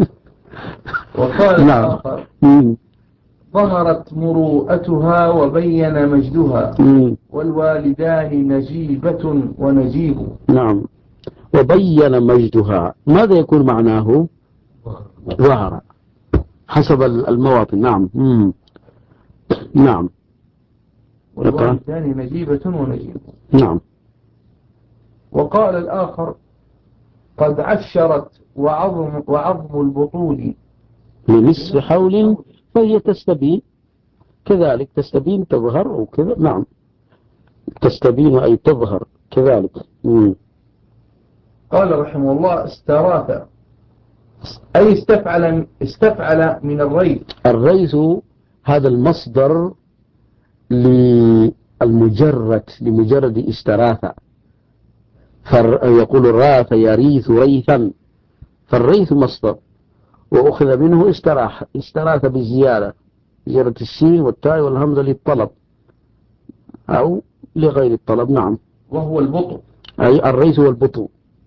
وقال نعم. الآخر: ظهرت مروءتها وبين مجدها، والوالدان نجيبة ونجيب. نعم. وبين مجدها، ماذا يكون معناه؟ ظهر حسب المواطن. نعم. نعم. والوالدان نجيبة ونجيب. نعم. وقال الآخر: قد عشرت وعظم البطول لنصف حول فهي تستبين، كذلك تستبين تظهر أو كذا. نعم. تستبين أي تظهر كذلك. قال رحمه الله: استراث أي استفعل من الريث. الريث هذا المصدر لمجرد استراث، يقول الراث يريث ريثا، فالريث مصدر وأخذ منه استراث بالزيادة، زيادة السين والتاء والهمزة للطلب، أو لغير الطلب. نعم. وهو البطء. أي الريث والبطء.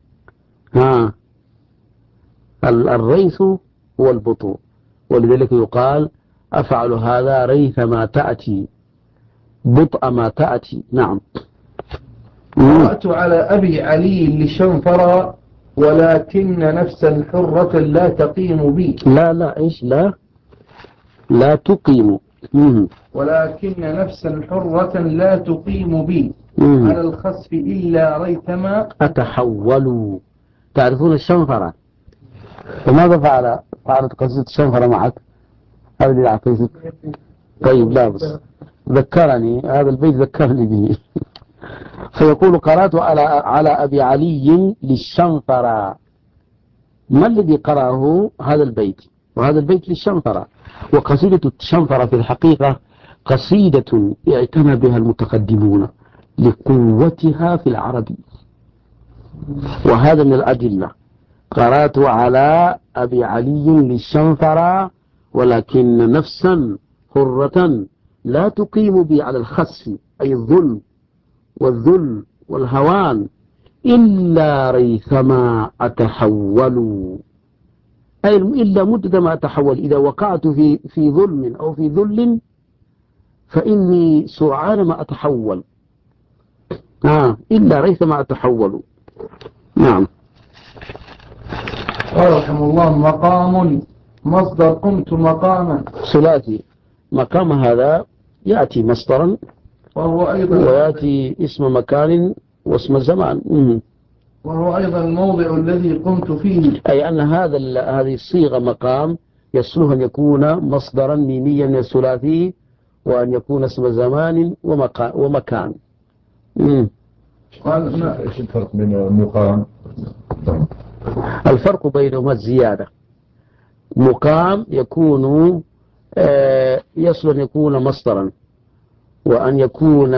الريث هو البطء، ولذلك يقال أفعل هذا ريث ما تأتي، بطء ما تأتي. نعم. قرأت على أبي علي للشنفر ولكن نفسا حرة لا تقيم بي. لا إيش؟ لا تقيم. ولكن نفسا حرة لا تقيم بي على الخسف إلا ريثما أتحول. تعرفون الشنفرة؟ وماذا فعلت قصيدة الشنفرة معك؟ هذا اللي أعطيتك. طيب لا بس ذكرني هذا البيت، ذكرني به. فيقول قرأت على أبي علي للشنفرة. ما الذي قرأه؟ هذا البيت، وهذا البيت للشنفرة. وقصيدة الشنفرة في الحقيقة قصيدة اعتنى بها المتقدمون لقوتها في العربي، وهذا من الأدلة. قرأت على أبي علي للشنفرة ولكن نفسا حرة لا تقيم بي على الخسف، أي الظلم والذل والهوان، إلا ريثما أتحول، أي إلا مدة ما أتحول. إذا وقعت في ظلم أو في ذل فإني سرعان ما أتحول. إلا ريثما أتحول. نعم. قال رحمه الله مقام مصدر قمت مقاما. ثلاثي. مقام هذا يأتي مصدرا وهو أيضا ويأتي اسم مكان واسم زمان. وهو أيضا الموضع الذي قمت فيه، أي أن هذه الصيغة مقام يصلح أن يكون مصدرا ميميا من الثلاثي، وأن يكون اسم زمان ومكان. ايش الفرق بين المقام؟ الفرق بينهما الزيادة. مقام يكون يصلح أن يكون مصدرا، وأن يكون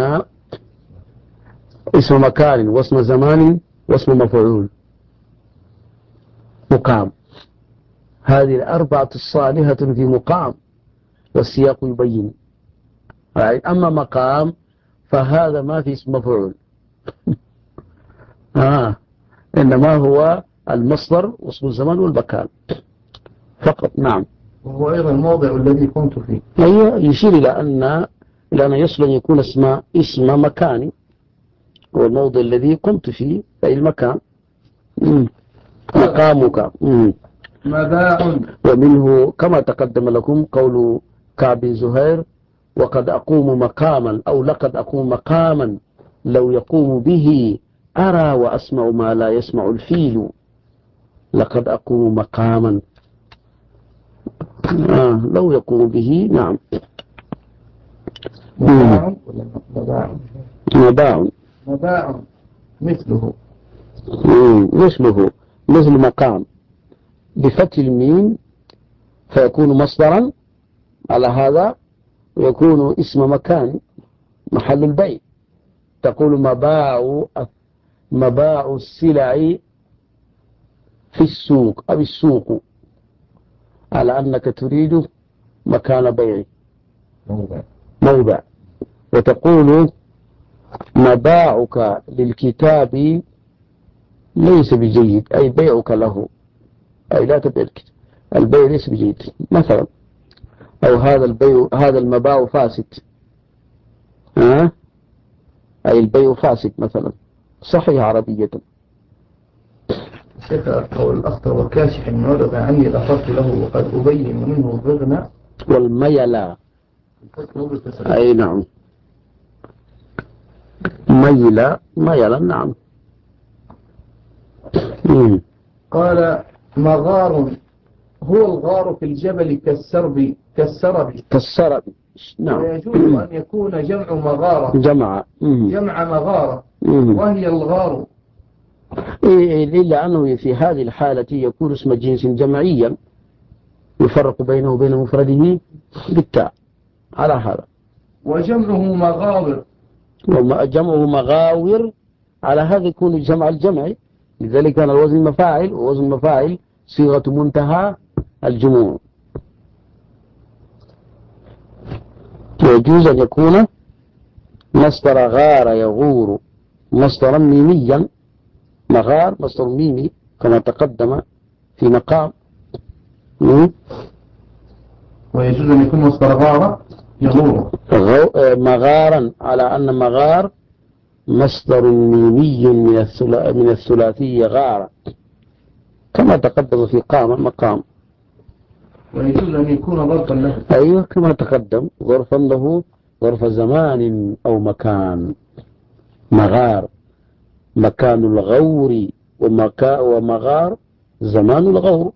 اسم مكان واسم زمان واسم مفعول. مقام هذه الأربعة الصالحة في مقام، والسياق يبين. أما مقام فهذا ما في اسم مفعول. إنما هو المصدر واسم الزمان والمكان فقط. نعم. وهو أيضا الموضع الذي قمت فيه. يشير إلى أن يصل أن يكون اسم مكاني، هو الموضع الذي قمت فيه، أي المكان. مقامك. مباع. ومنه كما تقدم لكم قول كعب بن زهير وقد أقوم مقاما، أو لقد أقوم مقاما لو يقوم به أرى وأسمع ما لا يسمع الفيل. لقد أقوم مقاما لو يقوم به. نعم. مباع مثله مثل مقام بفتح الميم، فيكون مصدرا على هذا، ويكون اسم مكان محل البيع. تقول مباع السلع في السوق أو السوق، على أنك تريد مكان بيع موضع. وتقول مباعك للكتاب ليس بجيد، أي بيعك له، أي لا تبيع الكتاب، البيع ليس بجيد مثلا. أو هذا المباع فاسد، أي البيع فاسد مثلا. صحيح عربية. شيخ قول الأخطر والكاشح من ورد عني غفرت له وقد أبين منه الضغن والميلا. أي نعم. ميلا. نعم. قال مغار هو الغار في الجبل كالسرب. نعم. ويجوز أن يكون جمع مغارة، جمع مغارة، وهي الغار. إلا أنه في هذه الحالة يكون اسم جنس جمعيا يفرق بينه وبين مفرده بالتاء على هذا. وجمعه مغاور. وجمعه مغاور على هذا يكون الجمع الجمعي، لذلك كان الوزن مفاعل، ووزن مفاعل صيغة منتهى الجموع. ويجوز أن يكون مصدر غار يغور مصدرا ميميا، مغار مصدر ميمي كما تقدم في مقام. ويجوز أن يكون مصدر غارة يغور مغارا، على أن مغار مصدر ميمي من الثلاثي غار كما تقدم في قام مقام. ويجوز أن يكون ظرفا له. أيوة كما تقدم، ظرفا له، ظرف زمان أو مكان. مغار مكان الغور، ومغار زمان الغور.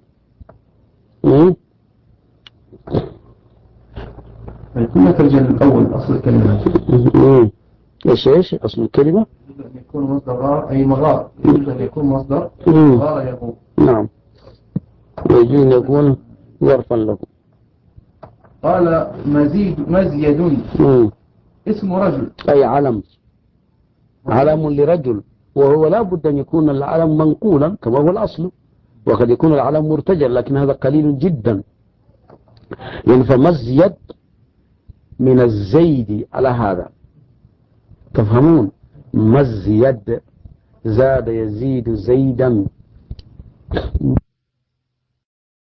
يكون يترجم الأول أصل الكلمة. إيش أصل الكلمة؟ يجوز أن يكون مصدر غار أي مغار، يجوز أن يكون مصدر غار يغور. نعم، يجوز أن يكون ظرفا له. قال مزيد اسم رجل أي علم لرجل، وهو لا بد أن يكون العلم منقولا كما هو الأصل، وقد يكون العلم مرتجل، لكن هذا قليل جدا. يعني فمزيد من الزيد على هذا، تفهمون؟ مزيد زاد يزيد زيدا.